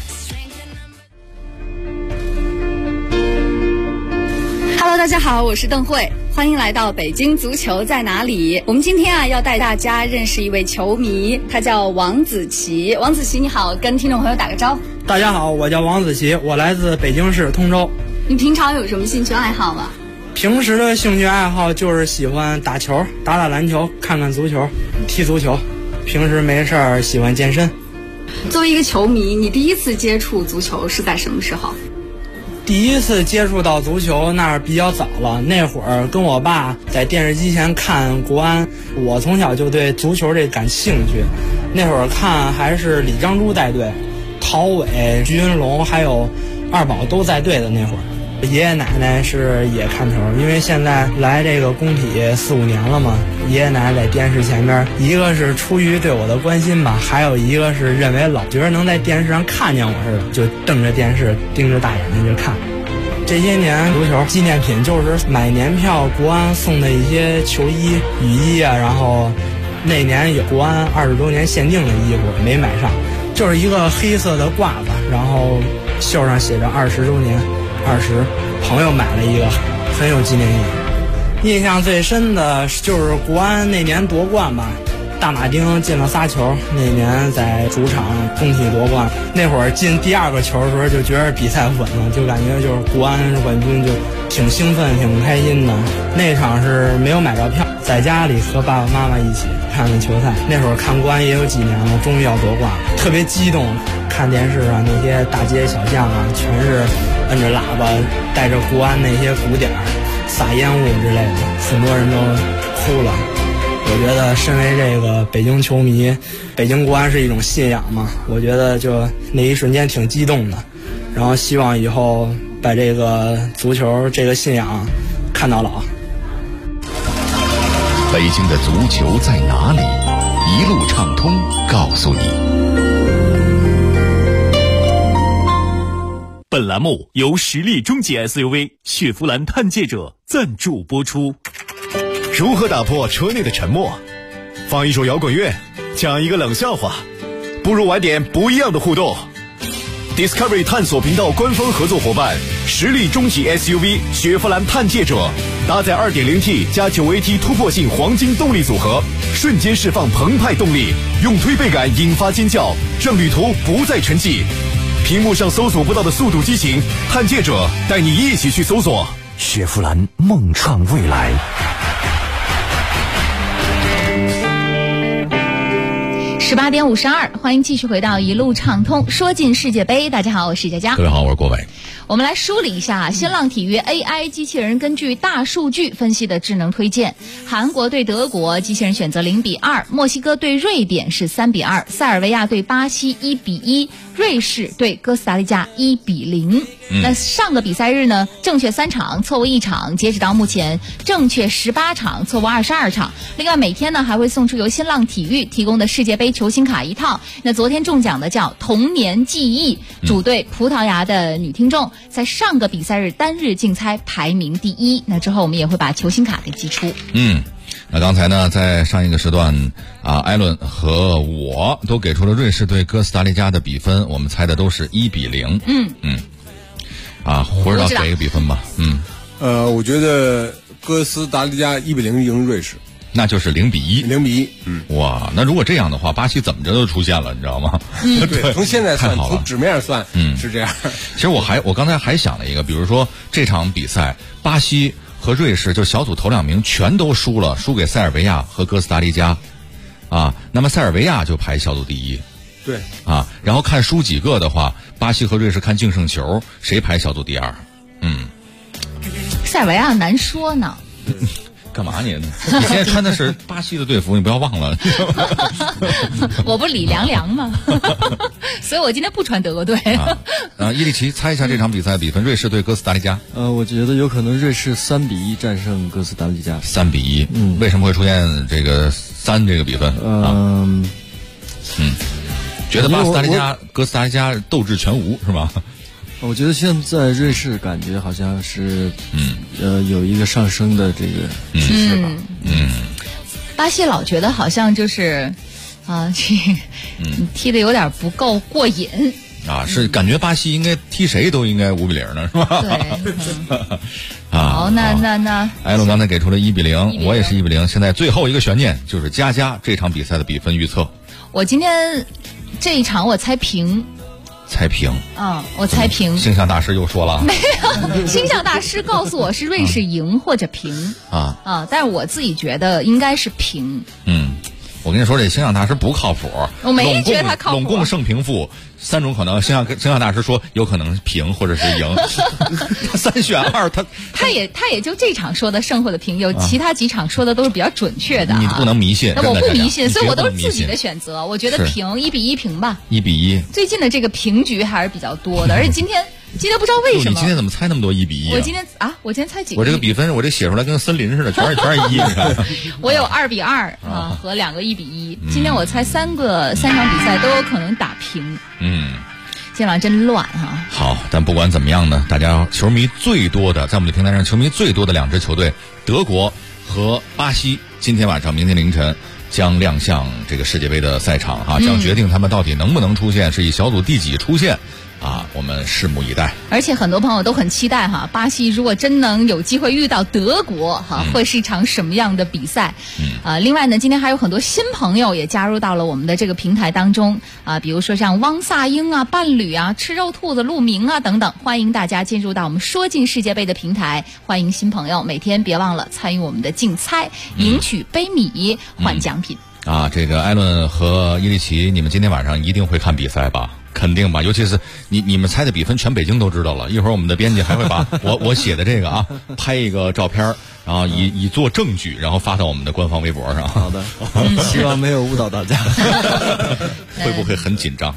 Hello， 大家好，我是邓慧，欢迎来到北京足球在哪里。我们今天要带大家认识一位球迷，他叫王子琪。王子琪你好，跟听众朋友打个招呼。 大家好，我叫王子琪，我来自北京市通州。 你平常有什么兴趣爱好吗？ 平时的兴趣爱好就是喜欢打球，打打篮球，看看足球，踢足球。平时没事儿喜欢健身。 作为一个球迷，你第一次接触足球是在什么时候？ 第一次接触到足球那比较早了，那会儿跟我爸在电视机前看国安，我从小就对足球这感兴趣。那会儿看还是李章洙带队，陶伟、徐云龙还有二宝都在队的那会儿。爷爷奶奶是也看球，因为现在来这个工体4-5年了嘛，爷爷奶奶在电视前边，一个是出于对我的关心吧，还有一个是认为老觉得能在电视上看见我似的，就瞪着电视盯着大眼睛就看。这些年足球纪念品就是买年票，国安送的一些球衣、雨衣啊，然后那年有国安20周年限定的衣服没买上，就是一个黑色的褂子，然后袖上写着20周年20，朋友买了一个，很有纪念意义。印象最深的就是国安那年夺冠吧，大马丁进了仨球，那年在主场工体夺冠，那会儿进第2个球的时候就觉得比赛稳了，就感觉就是国安是冠军，就挺兴奋挺开心的。那场是没有买着票，在家里和爸爸妈妈一起看的球赛。那会儿看国安也有几年了，终于要夺冠了，特别激动。看电视上那些大街小巷啊，全是摁着喇叭带着国安那些鼓点撒烟雾之类的，很多人都哭了。我觉得身为这个北京球迷，北京国安是一种信仰嘛，我觉得就那一瞬间挺激动的，然后希望以后把这个足球这个信仰看到老。 北京的足球在哪里？一路畅通告诉你。 本栏目由实力中级 SUV 雪佛兰探界者赞助播出。 如何打破车内的沉默？放一首摇滚乐，讲一个冷笑话，不如玩点不一样的互动。Discovery 探索频道官方合作伙伴，实力中级 SUV 雪佛兰探界者，搭载 2.0T 加 9AT 突破性黄金动力组合，瞬间释放澎湃动力，用推背感引发尖叫，让旅途不再沉寂。屏幕上搜索不到的速度激情，探界者带你一起去搜索。 雪佛兰梦创未来。 18点52，欢迎继续回到一路畅通，说进世界杯。大家好，我是佳佳。 各位好，我是郭伟。 我们来梳理一下新浪体育 AI 机器人根据大数据分析的智能推荐。韩国对德国，机器人选择0-2；墨西哥对瑞典是3-2；塞尔维亚对巴西1-1；瑞士对哥斯达黎加1-0。 那上个比赛日呢，正确3场，错误1场，截止到目前正确18场，错误22场。另外每天呢还会送出由新浪体育提供的世界杯球星卡1套。那昨天中奖的叫童年记忆，主队葡萄牙的女听众，在上个比赛日单日竞猜排名第1。那之后我们也会把球星卡给寄出。 那刚才呢，在上一个时段艾伦和我都给出了瑞士对哥斯达黎加的比分，我们猜的都是1-0。胡指导给一个比分吧。 我觉得哥斯达黎加1-0赢瑞士， 那就是0-1。 0-1。 哇，那如果这样的话，巴西怎么着都出现了，你知道吗？ 对，从现在算，从纸面算，是这样。 其实我刚才还想了一个，比如说这场比赛，巴西和瑞士就小组头2名全都输了，输给塞尔维亚和哥斯达黎加，那么塞尔维亚就排小组第1。 对。 然后看输几个的话，巴西和瑞士看净胜球，谁排小组第2？ 塞尔维亚难说呢。 干嘛你现在穿的是巴西的队服，你不要忘了。 我不李凉凉吗？所以我今天不穿德国队。 伊利奇猜一下这场比赛比分，瑞士对哥斯达黎加。 我觉得有可能瑞士3-1战胜哥斯达黎加。 3-1。为什么会出现这个3这个比分？觉得哥斯达黎加斗志全无是吧？ 我觉得现在瑞士感觉好像是有一个上升的这个趋势吧。 巴西老觉得好像就是踢得有点不够过瘾。 是感觉巴西应该踢谁都应该5-0呢，是吧？ 对。好，那艾伦刚才给出了1-0，我也是1-0。现在最后一个悬念就是佳这场比赛的比分预测。 我今天这一场我猜平。 猜平。 我猜平。 星象大师又说了。 没有，星象大师告诉我是瑞士赢或者平。但是我自己觉得应该是平。 我跟你说，这星象大师不靠谱。 我没觉得他靠谱。 拢共胜平负3种可能，星象大师说有可能平或者是赢。3选2，他也就这场说的胜或者平，有其他几场说的都是比较准确的。 你不能迷信。 我不迷信，所以我都是自己的选择。我觉得平1-1平吧。 1-1。 最近的这个平局还是比较多的，而且今天不知道为什么。 你今天怎么猜那么多1-1？ 我今天猜几个？ 我这个比分我这写出来跟森林似的，全是1。 我有2-2和2个1-1。今天我猜3场比赛都有可能打平。今晚真乱哈。 好，但不管怎么样呢，大家球迷最多的，在我们的平台上球迷最多的2支球队，德国和巴西，今天晚上、明天凌晨将亮相这个世界杯的赛场将决定他们到底能不能出现，是以小组第几出现。我们拭目以待。 而且很多朋友都很期待巴西如果真能有机会遇到德国会是一场什么样的比赛。另外呢，今天还有很多新朋友也加入到了我们的这个平台当中比如说像汪萨英伴侣吃肉兔子陆明等等，欢迎大家进入到我们说进世界杯的平台，欢迎新朋友，每天别忘了参与我们的竞猜，赢取杯米换奖品。 这个艾伦和伊利奇，你们今天晚上一定会看比赛吧？肯定吧，尤其是你们猜的比分，全北京都知道了。一会儿我们的编辑还会把我写的这个拍一个照片，然后以做证据，然后发到我们的官方微博上。 好的，希望没有误导大家。 会不会很紧张？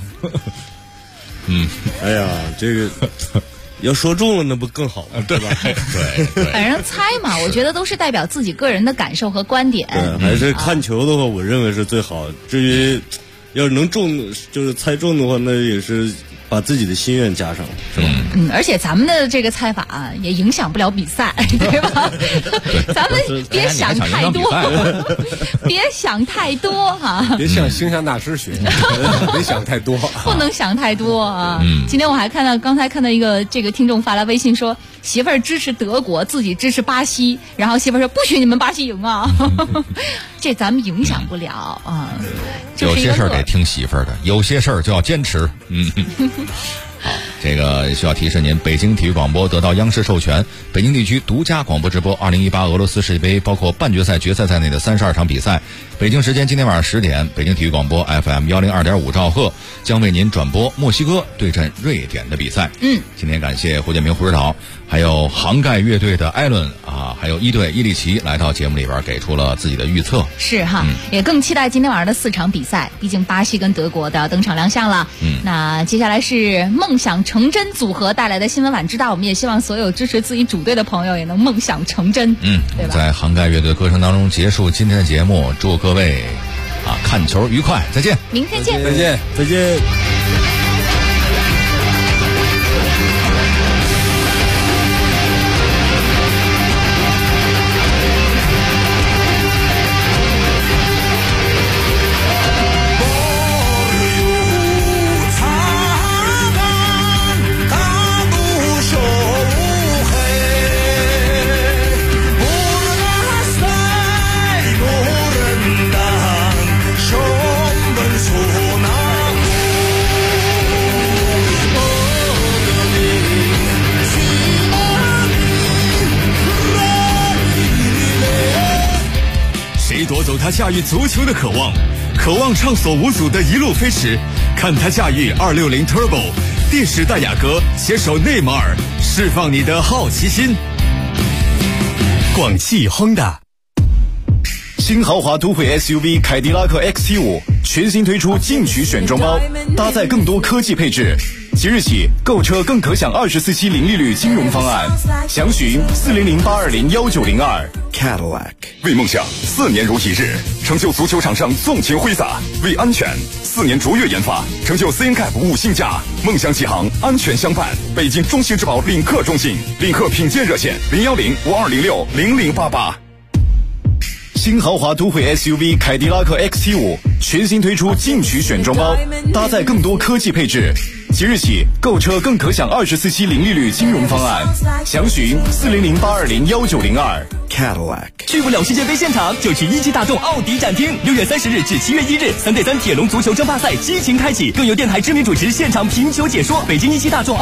哎呀，这个要说中了那不更好吗？对吧？ 对， 反正猜嘛，我觉得都是代表自己个人的感受和观点。 对，还是看球的话，我认为是最好。至于要是能中，就是猜中的话，那也是把自己的心愿加上，是吧？ 而且咱们的这个猜法也影响不了比赛，对吧？咱们别想太多，别想太多别向星象大师学，别想太多， 不能想太多今天我还刚才看到一个这个听众发来微信说，媳妇儿支持德国，自己支持巴西，然后媳妇儿说不许你们巴西赢这咱们影响不了有些事儿得听媳妇儿的，有些事儿就要坚持。好，这个需要提示您，北京体育广播得到央视授权，北京地区独家广播直播2018俄罗斯世界杯，包括半决赛、决赛在内的32场比赛。北京时间今天晚上10点，北京体育广播 FM 102.5兆赫将为您转播墨西哥对阵瑞典的比赛。今天感谢胡建明、胡指导，还有还有杭盖乐队的艾伦啊，还有一队伊利奇来到节目里边给出了自己的预测。 是哈，也更期待今天晚上的4场比赛，毕竟巴西跟德国的登场亮相了。那接下来是梦想成真组合带来的新闻晚知道，我们也希望所有支持自己主队的朋友也能梦想成真。对吧？ 在杭盖乐队的歌声当中结束今天的节目，祝各位看球愉快，再见， 明天见， 再见， 再见。 夺走他驾驭足球的渴望，渴望畅所无阻的一路飞驰，看他驾驭260 Turbo， 帝释戴雅阁携手内马尔，释放你的好奇心。广汽 Honda 新豪华都会 SUV 凯迪拉克 XT5 全新推出进取选装包，搭载更多科技配置。即日起购车更可享24期零利率金融方案，详询40082019002。 Cadillac 为梦想4年如一日，成就足球场上纵情挥洒；为安全4年卓越研发，成就 CNCAP 5星架。梦想启航，安全相伴。北京中信质保领克中信，领克品鉴热线01052060088。 新豪华都会 SUV 凯迪拉克 XT5 全新推出进取选装包，搭载更多科技配置。即日起购车更可享24期零利率金融方案，详询40082019002。 Cadillac 去不了世界杯现场，就去17大众奥迪展厅。6月30日至7月1日，3对3铁笼足球争霸赛激情开启，更有电台知名主持现场评球解说。北京17大众